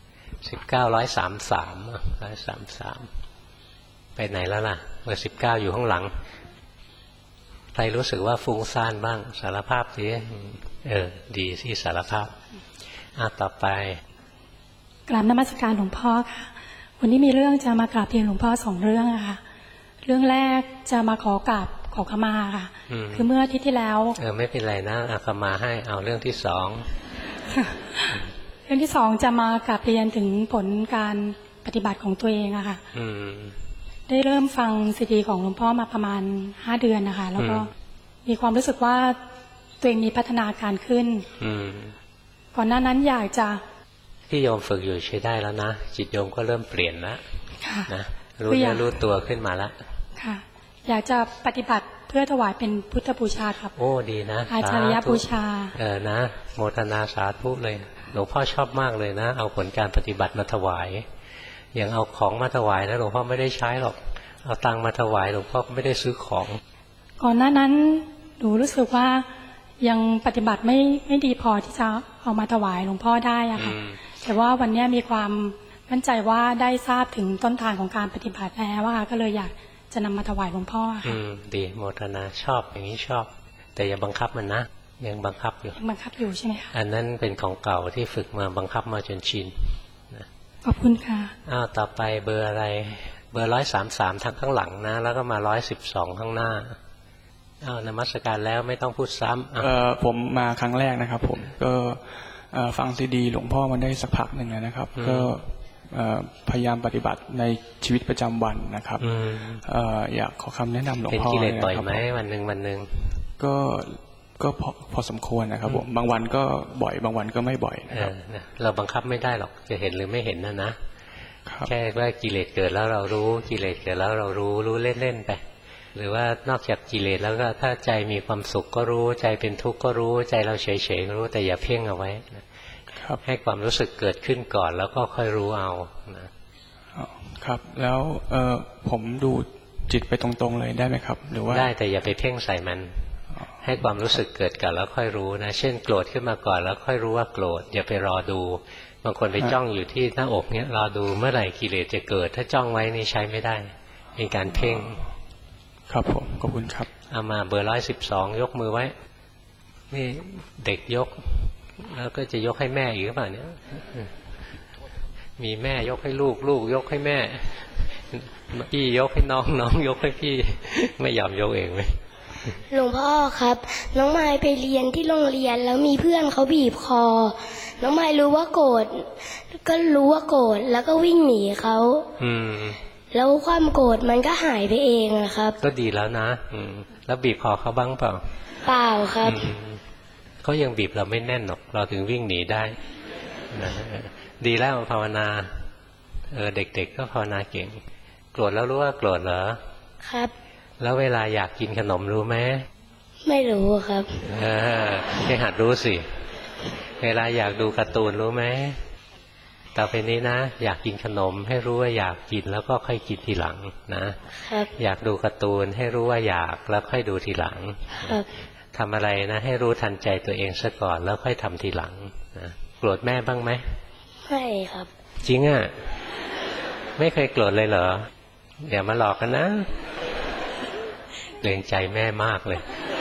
สิบเก้าร้อยสามสามร้อยสามสามไปไหนแล้วล่ะเบอร์สิบเก้าอยู่ข้างหลังใครรู้สึกว่าฟุ้งซ่านบ้างสารภาพสิเออดีที่สารภาพอ่ะต่อไปกราบนมัสการหลวงพ่อค่ะวันนี้มีเรื่องจะมากราบเรียนหลวงพ่อสองเรื่องอะค่ะเรื่องแรกจะมาขอกราบขอขมาค่ะคือเมื่ออาทิตย์ที่แล้วเออไม่เป็นไรนะอาขมาให้เอาเรื่องที่สองเรื่องที่สองจะมากราบเรียนถึงผลการปฏิบัติของตัวเองอะค่ะได้เริ่มฟังซีดีของหลวงพ่อมาประมาณห้าเดือนนะคะแล้วก็มีความรู้สึกว่าตัวเองมีพัฒนาการขึ้นก่อนหน้านั้นอยากจะที่โยมฝึกอยู่ใช้ได้แล้วนะจิตโยมก็เริ่มเปลี่ยนแล้วนะรู้เนื้อรู้ตัวขึ้นมาแล้วค่ะอยากจะปฏิบัติเพื่อถวายเป็นพุทธบูชาครับโอ้ดีนะอาจารยบูชาเออนะโมทนาสาธุเลยหลวงพ่อชอบมากเลยนะเอาผลการปฏิบัติมาถวายอย่างเอาของมาถวายนะหลวงพ่อไม่ได้ใช้หรอกเอาตังมาถวายหลวงพ่อไม่ได้ซื้อของก่อนหน้านั้นหนูรู้สึกว่ายังปฏิบัติไม่ไม่ดีพอที่จะเอามาถวายหลวงพ่อได้อะค่ะแต่ว่าวันนี้มีความมั่นใจว่าได้ทราบถึงต้นทางของการปฏิบัติแล้วว่าก็เลยอยากจะนำมาถวายหลวงพ่อค่ะดีโมทนาชอบอย่างนี้ชอบแต่อย่าบังคับมันนะยังบังคับอยู่บังคับอยู่ใช่ไหมคะอันนั้นเป็นของเก่าที่ฝึกมาบังคับมาจนชินขอบคุณค่ะอ้าวต่อไปเบอร์อะไรเบอร์ร้อยสามสามทางข้างหลังนะแล้วก็มาร้อยสิบสองข้างหน้าอ้าวนมัสการแล้วไม่ต้องพูดซ้ำเออผมมาครั้งแรกนะครับผมก็ฟังซีดีหลวงพ่อมาได้สักพักหนึ่งแล้วนะครับก็พยายามปฏิบัติในชีวิตประจำวันนะครับอยากขอคำแนะนำหลวงพ่อเห็นกิเลสบ่อยไหมวันหนึ่งวันหนึ่งก็ก็พอพอสมควรนะครับผมบางวันก็บ่อยบางวันก็ไม่บ่อยนะครับเราบังคับไม่ได้หรอกจะเห็นหรือไม่เห็นนะนะแค่ว่ากิเลสเกิดแล้วเรารู้กิเลสเกิดแล้วเรารู้รู้เล่นๆไปหรือว่านอกจากกิเลสแล้วก็ถ้าใจมีความสุขก็รู้ใจเป็นทุกข์ก็รู้ใจเราเฉยๆก็รู้แต่อย่าเพ่งเอาไว้ให้ความรู้สึกเกิดขึ้นก่อนแล้วก็ค่อยรู้เอานะครับแล้วเออผมดูจิตไปตรงๆเลยได้ไหมครับหรือว่าได้แต่อย่าไปเพ่งใส่มันให้ความรู้สึกเกิดก่อนแล้วค่อยรู้นะเช่นโกรธขึ้นมาก่อนแล้วค่อยรู้ว่าโกรธอย่าไปรอดูบางคนไปจ้องอยู่ที่หน้าอกเนี้ยรอดูเมื่อไหร่กิเลสจะเกิดถ้าจ้องไว้นี่ใช้ไม่ได้เป็นการเพ่งครับผมขอบคุณครับเอามาเบอร์ร้อยสิบสองยกมือไว้นี่เด็กยกแล้วก็จะยกให้แม่อีกหรือเปล่าเนี่ยมีแม่ยกให้ลูกลูกยกให้แม่พี่ยกให้น้องน้องยกให้พี่ไม่ยอมยกเองไหมหลวงพ่อครับน้องไม้ไปเรียนที่โรงเรียนแล้วมีเพื่อนเขาบีบคอน้องไม้รู้ว่าโกรธก็รู้ว่าโกรธแล้วก็วิ่งหนีเขาแล้วความโกรธมันก็หายไปเองนะครับก็ดีแล้วนะแล้วบีบคอเขาบ้างเปล่าเปล่าครับเขายังบีบเราไม่แน่นหรอกเราถึงวิ่งหนีได้นะดีแล้วภาวนาเออเด็กๆก็ภาวนาเก่งโกรธแล้วรู้ว่าโกรธเหรอครับแล้วเวลาอยากกินขนมรู้ไหมไม่รู้ครับเออให้หัดรู้สิเวลาอยากดูการ์ตูนรู้ไหมต่อไปนี้นะอยากกินขนมให้รู้ว่าอยากกินแล้วก็ค่อยกินทีหลังนะครับอยากดูการ์ตูนให้รู้ว่าอยากแล้วค่อยดูทีหลังครับทำอะไรนะให้รู้ทันใจตัวเองซะก่อนแล้วค่อยทำทีหลังนะโกรธแม่บ้างไหมไม่ครับจริงอ่ะไม่เคยโกรธเลยเหรออย่ามาหลอกกันนะเกรงใจแม่มากเลย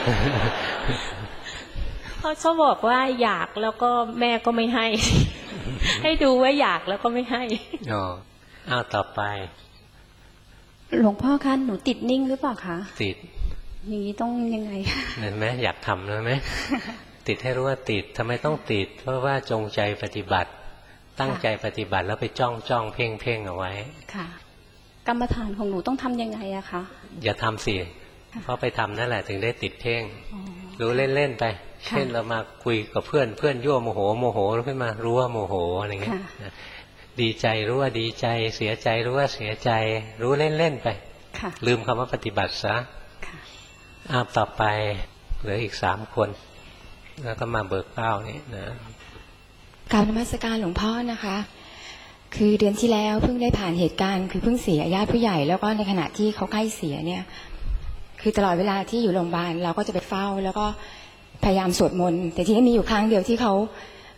เขาชอบบอกว่าอยากแล้วก็แม่ก็ไม่ให้ ให้ดูว่าอยากแล้วก็ไม่ให้อ๋ออ้าวต่อไปหลวงพ่อคะหนูติดนิ่งหรือเปล่าคะติดอย่างนี้ต้องยังไงเห็นไหมอยากทำแล้วไหมติดให้รู้ว่าติดทำไมต้องติดเพราะว่าจงใจปฏิบัติตั้งใจปฏิบัติแล้วไปจ้องจ้องเพ่งเพ่งเอาไว้ค่ะกรรมฐานของหนูต้องทำยังไงอะคะอย่าทำสิเพราะไปทำนั่นแหละถึงได้ติดเพ่งรู้เล่นๆไปเช่นเรามาคุยกับเพื่อนเพื่อนยั่วโมโหโมโหขึ้นมารู้ว่าโมโหอะไรเงี้ยดีใจรู้ว่าดีใจเสียใจรู้ว่าเสียใจรู้เล่นๆไปลืมคำว่าปฏิบัติซะอ้าวต่อไปเหลืออีกสามคนแล้วก็มาเบิกเป้านี่นะกราบนมัสการหลวงพ่อนะคะคือเดือนที่แล้วเพิ่งได้ผ่านเหตุการณ์คือเพิ่งเสียญาติผู้ใหญ่แล้วก็ในขณะที่เขาใกล้เสียเนี่ยคือตลอดเวลาที่อยู่โรงพยาบาลเราก็จะไปเฝ้าแล้วก็พยายามสวดมนต์แต่ทีนี้มีอยู่ครั้งเดียวที่เขา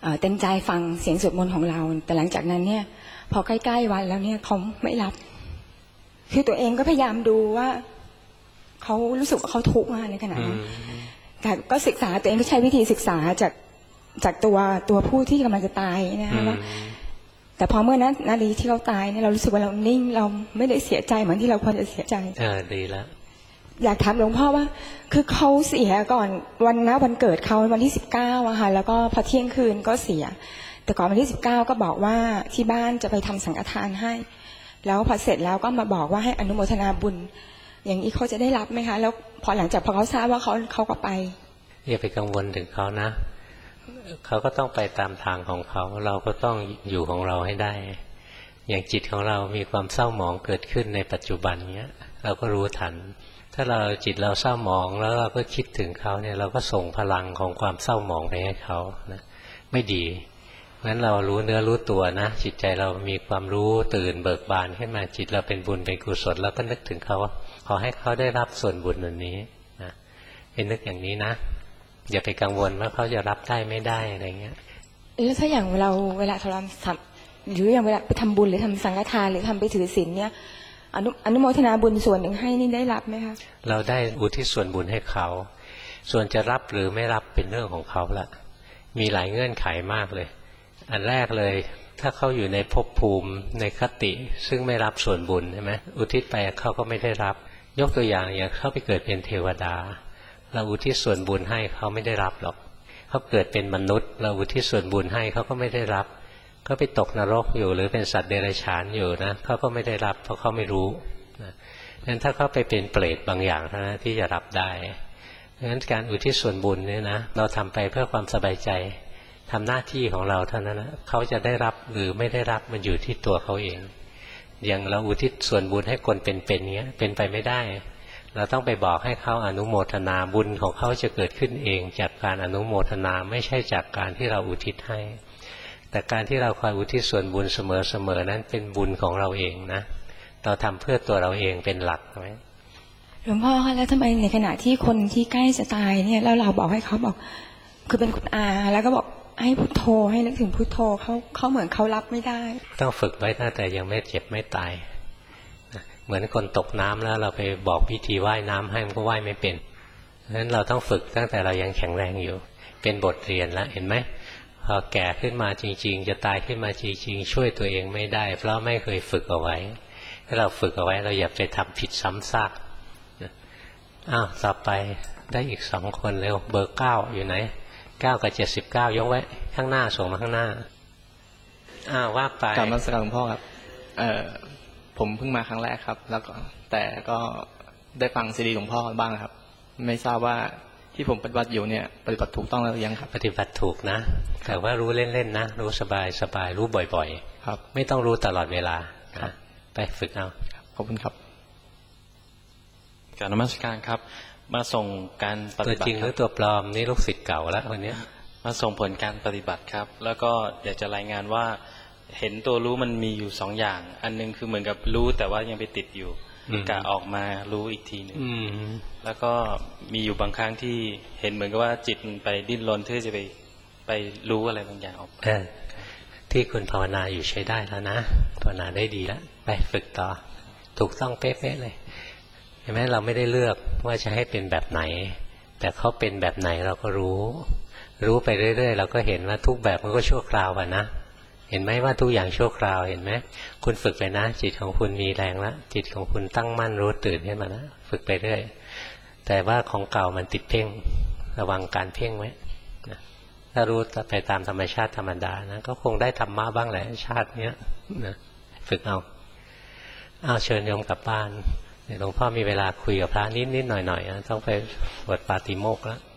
เต็มใจฟังเสียงสวดมนต์ของเราแต่หลังจากนั้นเนี่ยพอใกล้ๆวันแล้วเนี่ยเขาไม่รับคือตัวเองก็พยายามดูว่าเขารู้สึกว่าเขาทุกข์มากในขณะนั้นแต่ก็ศึกษาตัวเองก็ใช้วิธีศึกษาจากจากตัวตัวผู้ที่กำลังจะตายนะคะว่าแต่พอเมื่อนั้นนาทีที่เขาตายเนี่ยเรารู้สึกว่าเรานิ่งเราไม่ได้เสียใจเหมือนที่เราควรจะเสียใจเออดีแล้วอยากถามหลวงพ่อว่าคือเขาเสียก่อนวันนะวันเกิดเขาวันที่สิบเก้าอะค่ะแล้วก็พอเที่ยงคืนก็เสียแต่ก่อนวันที่สิบเก้าก็บอกว่าที่บ้านจะไปทำสังฆทานให้แล้วพอเสร็จแล้วก็มาบอกว่าให้อนุโมทนาบุญอย่างนี้เขาจะได้รับไหมคะแล้วพอหลังจากพอเขาทราบว่าเขาเขาก็ไปอย่าไปกังวลถึงเขานะเขาก็ต้องไปตามทางของเขาเราก็ต้องอยู่ของเราให้ได้อย่างจิตของเรามีความเศร้าหมองเกิดขึ้นในปัจจุบันเนี้ยเราก็รู้ทันถ้าเราจิตเราเศร้าหมองแล้วเราก็คิดถึงเขาเนี่ยเราก็ส่งพลังของความเศร้าหมองไปให้เขานะไม่ดีงั้นเรารู้เนื้อรู้ตัวนะจิตใจเรามีความรู้ตื่นเบิกบานขึ้นมาจิตเราเป็นบุญเป็นกุศลแล้วก็นึกถึงเขาขอให้เขาได้รับส่วนบุญอันนี้นะเป็นนึกอย่างนี้นะอย่าไปกังวลว่าเขาจะรับได้ไม่ได้อะไรเงี้ยแล้วถ้าอย่างเราเวลาเราทำหรืออย่างเวลาไปทำบุญหรือทำสังฆทานหรือทำไปถือศีลเนี่ยอนุอนุโมทนาบุญส่วนหนึ่งให้นี่ได้รับไหมคะเราได้อุทิศส่วนบุญให้เขาส่วนจะรับหรือไม่รับเป็นเรื่องของเขาละมีหลายเงื่อนไขมากเลยอันแรกเลยถ้าเขาอยู่ในภพภูมิในคติซึ่งไม่รับส่วนบุญใช่ไหมอุทิศไปเขาก็ไม่ได้รับยกตัวอย่างอย่างเขาไปเกิดเป็นเทวดาเราอุทิศส่วนบุญให้เขาไม่ได้รับหรอกเขาเกิดเป็นมนุษย์เราอุทิศส่วนบุญให้เขาก็ไม่ได้รับก็ไปตกนรกอยู่หรือเป็นสัตว์เดรัจฉานอยู่นะเขาก็ไม่ได้รับเพราะเขาไม่รู้นะงั้นถ้าเขาไปเป็นเปรตบางอย่างเท่านั้นที่จะรับได้งั้นการอุทิศส่วนบุญเนี่ยนะเราทำไปเพื่อความสบายใจทำหน้าที่ของเราเท่านั้นนะเขาจะได้รับหรือไม่ได้รับมันอยู่ที่ตัวเขาเองอย่างเราอุทิศส่วนบุญให้คนเป็นๆเงี้ยเป็นไปไม่ได้เราต้องไปบอกให้เขาอนุโมทนาบุญของเขาจะเกิดขึ้นเองจากการอนุโมทนาไม่ใช่จากการที่เราอุทิศให้แต่การที่เราคอยอุทิศส่วนบุญเสมอๆนั้นเป็นบุญของเราเองนะเราทำเพื่อตัวเราเองเป็นหลักไหมหลวงพ่อคะแล้วทำไมในขณะที่คนที่ใกล้จะตายเนี่ยแล้วเราบอกให้เขาบอกคือเป็นคุณอาแล้วก็บอกให้พุทโธให้นึกถึงพุทโธเขาเขาเหมือนเขารับไม่ได้ต้องฝึกไว้ตั้งแต่ยังไม่เจ็บไม่ตายเหมือนคนตกน้ำแล้วเราไปบอกพิธีว่ายน้ำให้มันก็ว่ายไม่เป็นเพราะฉะนั้นเราต้องฝึกตั้งแต่เรายังแข็งแรงอยู่เป็นบทเรียนแล้วเห็นไหมพอแก่ขึ้นมาจริงๆจะตายขึ้นมาจริงๆช่วยตัวเองไม่ได้เพราะไม่เคยฝึกเอาไว้ถ้าเราฝึกเอาไว้เราอย่าไปทำผิดซ้ำซากอ้าวต่อไปได้อีกสองคนเร็วเบอร์เก้าอยู่ไหนเก้ากับเจ็ดสิบเก้ายกไว้ข้างหน้าส่งมาข้างหน้าอ้าวว่าไปกราบนมัสการหลวงพ่อครับเอ่อผมเพิ่งมาครั้งแรกครับแล้วก็แต่ก็ได้ฟังซีดีหลวงพ่อบ้างครับไม่ทราบว่าที่ผมปฏิบัติอยู่เนี่ยปฏิบัติถูกต้องแล้วหรือยังครับปฏิบัติถูกนะแต่ว่ารู้เล่นๆนะรู้สบายสบายรู้บ่อยๆครับไม่ต้องรู้ตลอดเวลาไปฝึกเอาขอบคุณครับกราบนมัสการครับมาส่งการปฏิบัติตัวจริงหรือตัวปลอมนี่ลูกศิษย์เก่าแล้วคนนี้มาส่งผลการปฏิบัติครับแล้วก็อยากจะรายงานว่าเห็นตัวรู้มันมีอยู่สองอย่างอันนึงคือเหมือนกับรู้แต่ว่ายังไปติดอยู่กะออกมารู้อีกทีหนึ่งแล้วก็มีอยู่บางครั้งที่เห็นเหมือนกับว่าจิตมันไปดิ้นรนเพื่อจะไปไปรู้อะไรบางอย่างออกเออที่คุณภาวนาอยู่ใช้ได้แล้วนะภาวนาได้ดีแล้วไปฝึกต่อถูกต้องเป๊ะๆเลยเห็นไหมเราไม่ได้เลือกว่าจะให้เป็นแบบไหนแต่เขาเป็นแบบไหนเราก็รู้รู้ไปเรื่อยๆเราก็เห็นว่าทุกแบบมันก็ชั่วคราวอะนะเห็นไหมว่าทุกอย่างชั่วคราวเห็นไหมคุณฝึกไปนะจิตของคุณมีแรงแล้วจิตของคุณตั้งมั่นรู้ตื่นขึ้นมาแล้วฝึกไปเรื่อยแต่ว่าของเก่ามันติดเพ่งระวังการเพ่งไว้นะถ้ารู้ไปตามธรรมชาติธรรมดานะก็คงได้ธรรมะบ้างแหละชาติเนี้ยนะฝึกเอาเอาเชิญโยมกลับบ้านหลวงพ่อมีเวลาคุยกับพระนิดๆหน่อยๆนะต้องไปสวดปาติโมกข์แล้ว